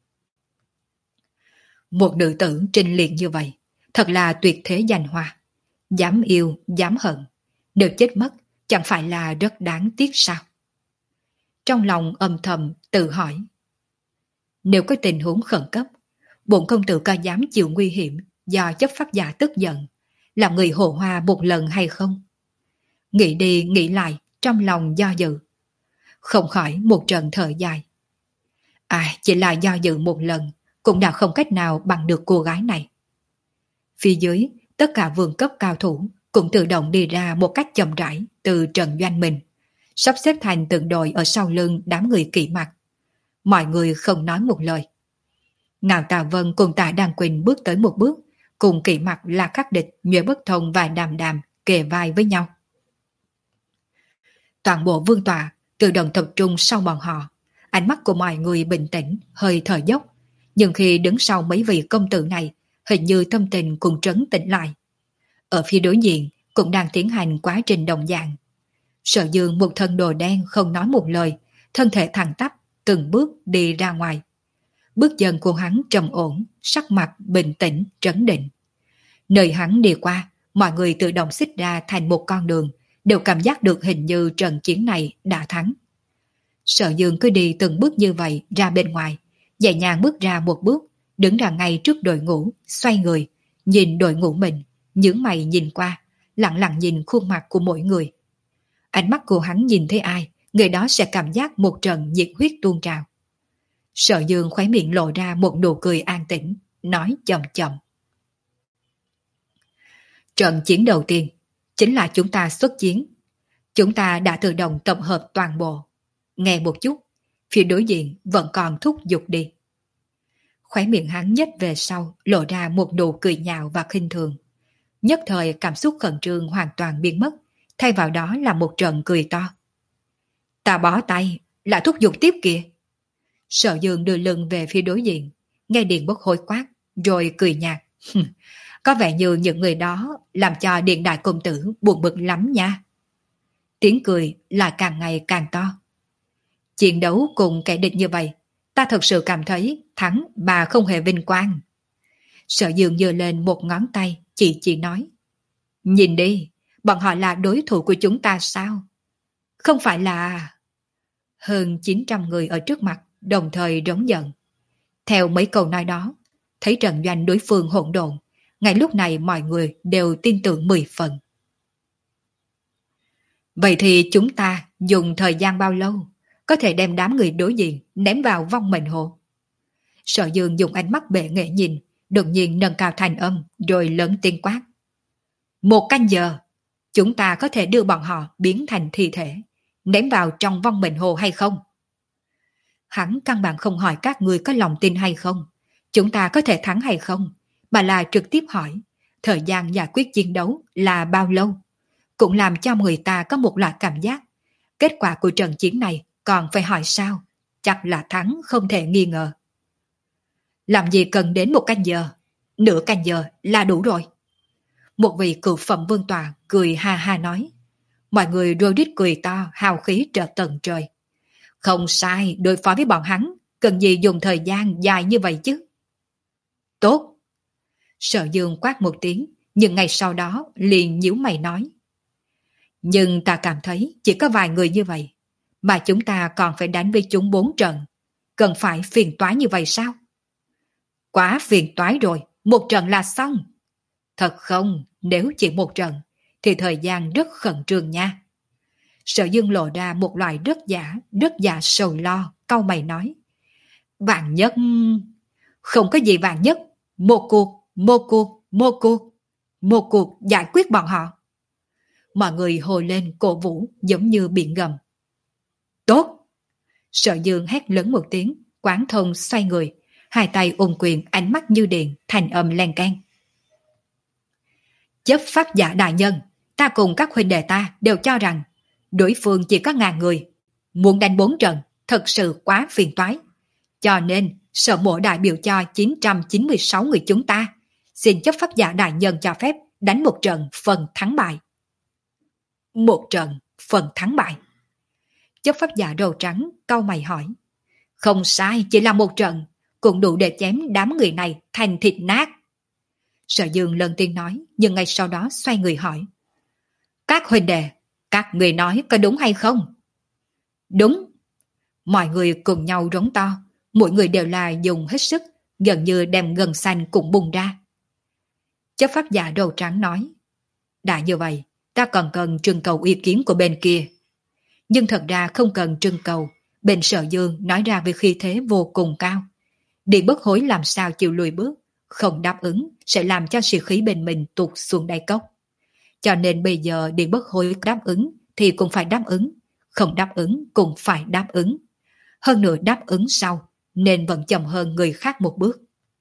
Một nữ tử trinh liệt như vậy, thật là tuyệt thế danh hoa. Dám yêu, dám hận, đều chết mất, chẳng phải là rất đáng tiếc sao? Trong lòng âm thầm tự hỏi. Nếu có tình huống khẩn cấp, bổn công tử có dám chịu nguy hiểm do chấp pháp giả tức giận, làm người hồ hoa một lần hay không? Nghĩ đi nghĩ lại, trong lòng do dự. Không khỏi một trận thở dài. À, chỉ là do dự một lần, cũng đã không cách nào bằng được cô gái này. Phía dưới, tất cả vương cấp cao thủ cũng tự động đi ra một cách chậm rãi từ trận doanh mình, sắp xếp thành từng đội ở sau lưng đám người kỵ mặt. Mọi người không nói một lời. Ngạo Tà Vân cùng Tạ Đan Quỳnh bước tới một bước, cùng kỵ mặt là khắc địch Nhuệ Bất Thông và Đàm Đàm kề vai với nhau. Toàn bộ vương tọa tự động tập trung sau bọn họ, ánh mắt của mọi người bình tĩnh, hơi thở dốc, nhưng khi đứng sau mấy vị công tử này, hình như tâm tình cũng trấn tĩnh lại. Ở phía đối diện cũng đang tiến hành quá trình đồng dạng. Sở Dương một thân đồ đen không nói một lời, thân thể thẳng tắp, từng bước đi ra ngoài. Bước chân của hắn trầm ổn, sắc mặt bình tĩnh, trấn định. Nơi hắn đi qua, mọi người tự động xích ra thành một con đường, đều cảm giác được hình như trận chiến này đã thắng. Sở Dương cứ đi từng bước như vậy ra bên ngoài, nhẹ nhàng bước ra một bước, đứng ra ngay trước đội ngũ, xoay người, nhìn đội ngũ mình, nhướng mày nhìn qua, lặng lặng nhìn khuôn mặt của mỗi người. Ánh mắt của hắn nhìn thấy ai, người đó sẽ cảm giác một trận nhiệt huyết tuôn trào. Sở Dương khóe miệng lộ ra một nụ cười an tĩnh, nói chậm chậm. Trận chiến đầu tiên chính là chúng ta xuất chiến. Chúng ta đã tự động tập hợp toàn bộ. Nghe một chút, phía đối diện vẫn còn thúc giục đi. Khóe miệng hắn nhếch về sau, lộ ra một nụ cười nhạo và khinh thường. Nhất thời cảm xúc khẩn trương hoàn toàn biến mất, thay vào đó là một trận cười to. Ta bó tay, là thúc giục tiếp kìa. Sở Dương đưa lưng về phía đối diện, nghe Điền Bất Hối quát, rồi cười nhạt. Có vẻ như những người đó làm cho Điện Đại Công Tử buồn bực lắm nha. Tiếng cười là càng ngày càng to. Chiến đấu cùng kẻ địch như vậy, ta thật sự cảm thấy thắng mà không hề vinh quang. Sở Dương giơ lên một ngón tay, chỉ chỉ nói. Nhìn đi, bọn họ là đối thủ của chúng ta sao? Không phải là... Hơn chín trăm người ở trước mặt đồng thời rống giận. Theo mấy câu nói đó, thấy trận doanh đối phương hỗn độn, Ngay lúc này mọi người đều tin tưởng mười phần. Vậy thì chúng ta dùng thời gian bao lâu có thể đem đám người đối diện ném vào vong mệnh hồ? Sở Dương dùng ánh mắt bệ nghệ nhìn, đột nhiên nâng cao thanh âm rồi lớn tiếng quát. Một canh giờ, chúng ta có thể đưa bọn họ biến thành thi thể, ném vào trong vong mệnh hồ hay không? Hắn căn bản không hỏi các người có lòng tin hay không, chúng ta có thể thắng hay không, mà là trực tiếp hỏi thời gian giải quyết chiến đấu là bao lâu. Cũng làm cho người ta có một loại cảm giác kết quả của trận chiến này còn phải hỏi sao, chắc là thắng không thể nghi ngờ. Làm gì cần đến một canh giờ, nửa canh giờ là đủ rồi. Một vị cựu phẩm vương tòa cười ha ha nói. Mọi người rôi rít cười to, hào khí trở tận trời. Không sai, đối phó với bọn hắn cần gì dùng thời gian dài như vậy chứ. Tốt. Sở Dương quát một tiếng, nhưng ngay sau đó liền nhíu mày nói. Nhưng ta cảm thấy chỉ có vài người như vậy, mà chúng ta còn phải đánh với chúng bốn trận. Cần phải phiền toái như vậy sao? Quá phiền toái rồi, một trận là xong. Thật không, nếu chỉ một trận, thì thời gian rất khẩn trương nha. Sở Dương lộ ra một loại rất giả, rất giả sầu lo, cau mày nói. Vạn nhất... Không có gì vạn nhất, một cuộc, một cuộc, một cuộc, một cuộc giải quyết bọn họ. Mọi người hồi lên cổ vũ giống như biển gầm. Tốt! Sở Dương hét lớn một tiếng, quán thông xoay người, hai tay ôm quyền, ánh mắt như điện, thành âm len keng. Chấp pháp giả đại nhân, ta cùng các huynh đệ ta đều cho rằng đối phương chỉ có ngàn người, muốn đánh bốn trận thật sự quá phiền toái. Cho nên sở mộ đại biểu cho chín trăm chín mươi sáu người chúng ta, xin chấp pháp giả đại nhân cho phép đánh một trận phần thắng bại. Một trận phần thắng bại. Chấp pháp giả đầu trắng cau mày hỏi. Không sai, chỉ là một trận, cũng đủ để chém đám người này thành thịt nát. Sở Dương lần tiên nói, nhưng ngay sau đó xoay người hỏi. Các huynh đệ, các người nói có đúng hay không? Đúng. Mọi người cùng nhau rống to, mỗi người đều là dùng hết sức, gần như đem gân xanh cũng bùng ra. Chấp pháp giả đầu trắng nói. Đã như vậy, ta còn cần trưng cầu ý kiến của bên kia. Nhưng thật ra không cần trưng cầu, bên Sở Dương nói ra với khí thế vô cùng cao. Điện Bất Hối làm sao chịu lùi bước, không đáp ứng sẽ làm cho sĩ khí bên mình tụt xuống đáy cốc. Cho nên bây giờ Điện Bất Hối đáp ứng thì cũng phải đáp ứng, không đáp ứng cũng phải đáp ứng. Hơn nữa đáp ứng sau nên vẫn chậm hơn người khác một bước.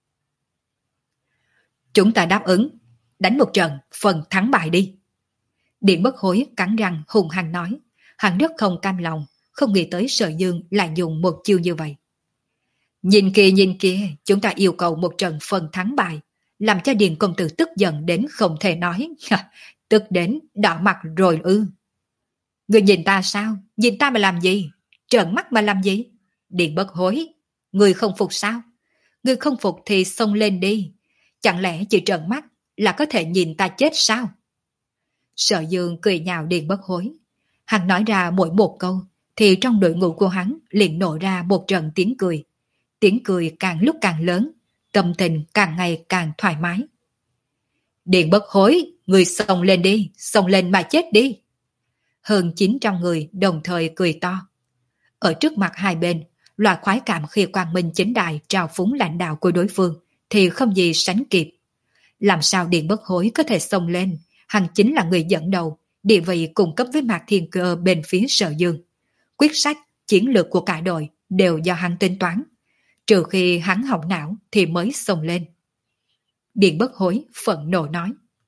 Chúng ta đáp ứng, đánh một trận phần thắng bại đi. Điện Bất Hối cắn răng hùng hăng nói, hắn rất không cam lòng, không nghĩ tới Sở Dương lại dùng một chiêu như vậy. Nhìn kia nhìn kia, chúng ta yêu cầu một trận phần thắng bại, làm cho Điền công tử tức giận đến không thể nói, tức đến đỏ mặt rồi ư. Người nhìn ta sao? Nhìn ta mà làm gì? Trợn mắt mà làm gì? Điền Bất Hối, người không phục sao? Người không phục thì xông lên đi. Chẳng lẽ chỉ trợn mắt là có thể nhìn ta chết sao? Sở Dương cười nhạo Điền Bất Hối. Hắn nói ra mỗi một câu, thì trong đội ngũ của hắn liền nổ ra một trận tiếng cười. Tiếng cười càng lúc càng lớn, tâm tình càng ngày càng thoải mái. Điền Bất Hối, người xông lên đi, xông lên mà chết đi. Hơn chín trăm người đồng thời cười to. Ở trước mặt hai bên, loại khoái cảm khi Quang Minh chính đại trào phúng lãnh đạo của đối phương thì không gì sánh kịp. Làm sao Điền Bất Hối có thể xông lên, hắn chính là người dẫn đầu, địa vị cùng cấp với Mạc Thiên Cơ bên phía Sở Dương. Quyết sách, chiến lược của cả đội đều do hắn tính toán. Trừ khi hắn hỏng não thì mới xông lên. Điền Bất Hối phẫn nộ nói.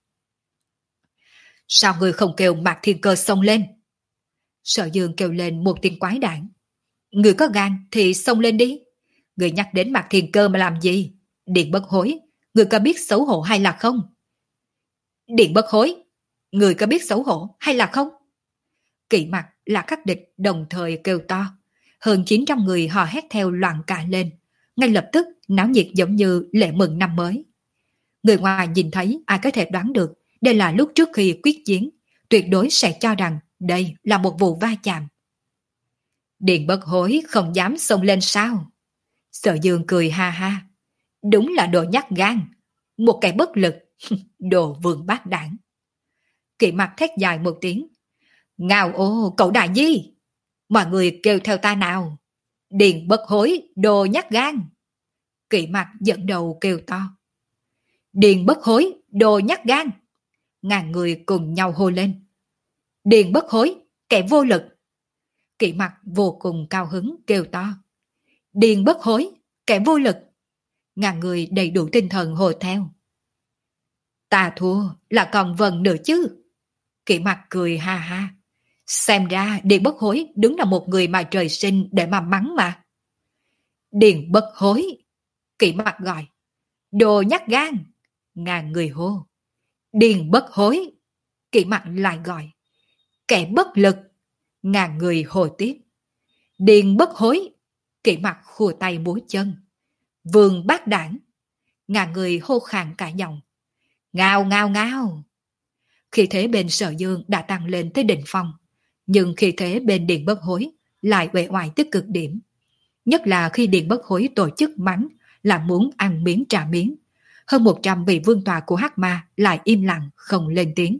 Sao người không kêu Mạc Thiên Cơ xông lên? Sở Dương kêu lên một tiếng quái đản. Người có gan thì xông lên đi. Người nhắc đến Mạc Thiên Cơ mà làm gì? Điền Bất Hối, người có biết xấu hổ hay là không? Điền Bất Hối, người có biết xấu hổ hay là không? Kỵ mặt là các địch đồng thời kêu to. Hơn chín trăm người hò hét theo loạn cả lên. Ngay lập tức náo nhiệt giống như lễ mừng năm mới. Người ngoài nhìn thấy ai có thể đoán được đây là lúc trước khi quyết chiến, tuyệt đối sẽ cho rằng đây là một vụ va chạm. Điền Bất Hối không dám xông lên sao? Sở Dương cười ha ha. Đúng là đồ nhát gan. Một kẻ bất lực, Đồ vương bát đảng. Kỵ Mặc thét dài một tiếng. Ngao ô, cậu đại nhi! Mọi người kêu theo ta nào. Điền bất hối, đồ nhát gan. Kỵ Mặc dẫn đầu kêu to. Điền bất hối, đồ nhát gan. Ngàn người cùng nhau hô lên. Điền bất hối, kẻ vô lực. Kỵ Mặc vô cùng cao hứng kêu to. Điền bất hối, kẻ vô lực. Ngàn người đầy đủ tinh thần hô theo. Ta thua là còn vần nữa chứ. Kỵ Mặc cười ha ha. Xem ra Điền bất hối đúng là một người mà trời sinh để mà mắng mà. Điền bất hối. Kỵ Mặc gọi. Đồ nhát gan. Ngàn người hô. Điền bất hối. Kỵ Mặc lại gọi. Kẻ bất lực. Ngàn người hô tiếp. Điền bất hối. Kỵ Mặc khua tay múa chân. Vương bát đảng. Ngàn người hô khàn cả giọng. Ngao ngao ngao. Khi thế bên Sở Dương đã tăng lên tới đỉnh phong, nhưng khi thế bên Điền bất hối lại uể oải tới cực điểm. Nhất là khi Điền bất hối tổ chức mắng là muốn ăn miếng trả miếng, hơn một trăm vị vương tọa của Hắc Ma lại im lặng không lên tiếng.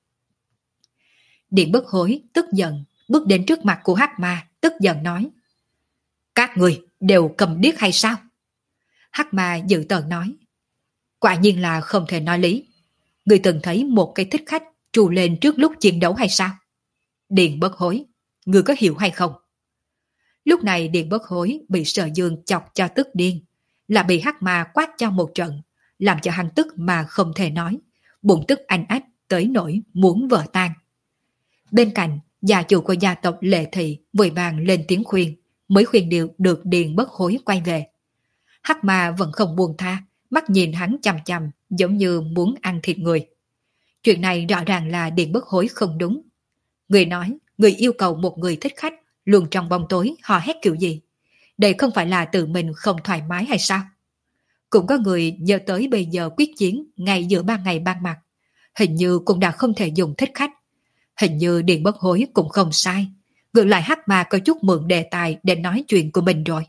Điền bất hối tức giận bước đến trước mặt của Hắc Ma, tức giận nói. Các người đều cầm điếc hay sao? Hắc Ma dự tợn nói. Quả nhiên là không thể nói lý. Người từng thấy một cái thích khách trù lên trước lúc chiến đấu hay sao? Điền bất hối, người có hiểu hay không? Lúc này Điền bất hối bị Sở Dương chọc cho tức điên, là bị Hắc Ma quát cho một trận, làm cho hắn tức mà không thể nói, bụng tức anh ách tới nỗi muốn vỡ tan. Bên cạnh, gia chủ của gia tộc Lệ Thị vội vàng lên tiếng khuyên, mới khuyên điều được Điền bất hối quay về. Hắc Ma vẫn không buông tha, mắt nhìn hắn chằm chằm giống như muốn ăn thịt người. Chuyện này rõ ràng là Điền bất hối không đúng. Người nói, người yêu cầu một người thích khách luôn trong bóng tối hò hét kiểu gì? Đây không phải là tự mình không thoải mái hay sao? Cũng có người nhớ tới bây giờ quyết chiến ngay giữa ban ngày ban mặt. Hình như cũng đã không thể dùng thích khách. Hình như Điền bất hối cũng không sai. Ngược lại Hắc Ma có chút mượn đề tài để nói chuyện của mình rồi.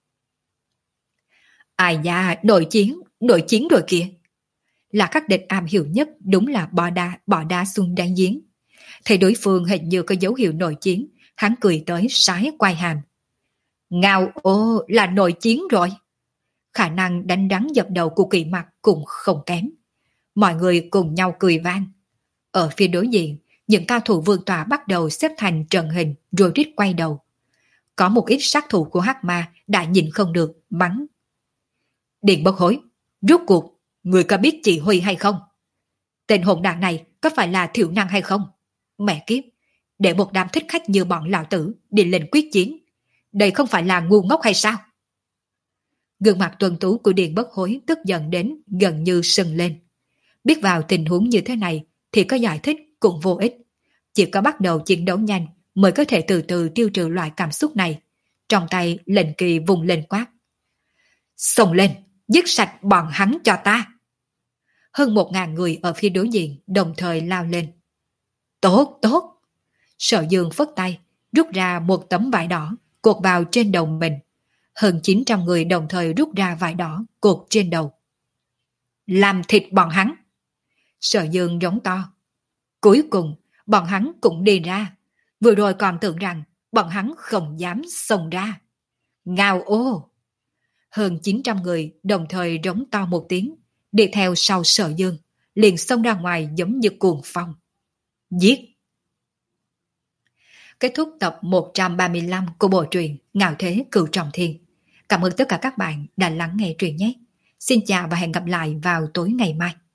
Ai da, nội chiến, nội chiến rồi kìa. Là các địch am hiểu nhất đúng là bỏ đá, bỏ đá xuống đánh giếng. Thấy đối phương hình như có dấu hiệu nội chiến, hắn cười tới sái quai hàm. Ngao ô là nội chiến rồi. Khả năng đánh đắng dập đầu của Kỵ Mặc cũng không kém. Mọi người cùng nhau cười vang. Ở phía đối diện, những cao thủ vương tọa bắt đầu xếp thành trận hình rồi rít quay đầu. Có một ít sát thủ của Hắc Ma đã nhìn không được, mắng. Điền bất hối, rốt cuộc, người có biết chỉ huy hay không? Tên hỗn đản này có phải là thiểu năng hay không? Mẹ kiếp, để một đám thích khách như bọn lão tử đi lên quyết chiến. Đây không phải là ngu ngốc hay sao? Gương mặt tuần tú của Điền bất hối tức giận đến gần như sưng lên. Biết vào tình huống như thế này thì có giải thích cũng vô ích. Chỉ có bắt đầu chiến đấu nhanh mới có thể từ từ tiêu trừ loại cảm xúc này. Trong tay lệnh kỳ vùng lên quát. Xông lên, giết sạch bọn hắn cho ta. Hơn một ngàn người ở phía đối diện đồng thời lao lên. Tốt, tốt. Sở Dương phất tay, rút ra một tấm vải đỏ, cột vào trên đầu mình. Hơn chín trăm người đồng thời rút ra vải đỏ, cột trên đầu. Làm thịt bọn hắn. Sở Dương giống to. Cuối cùng, bọn hắn cũng đi ra. Vừa rồi còn tưởng rằng bọn hắn không dám xông ra. Ngao ô! Hơn chín trăm người đồng thời rống to một tiếng, đi theo sau Sở Dương, liền xông ra ngoài giống như cuồng phong. Giết! Kết thúc tập một trăm ba mươi lăm của bộ truyện Ngạo Thế Cửu Trọng Thiên. Cảm ơn tất cả các bạn đã lắng nghe truyện nhé. Xin chào và hẹn gặp lại vào tối ngày mai.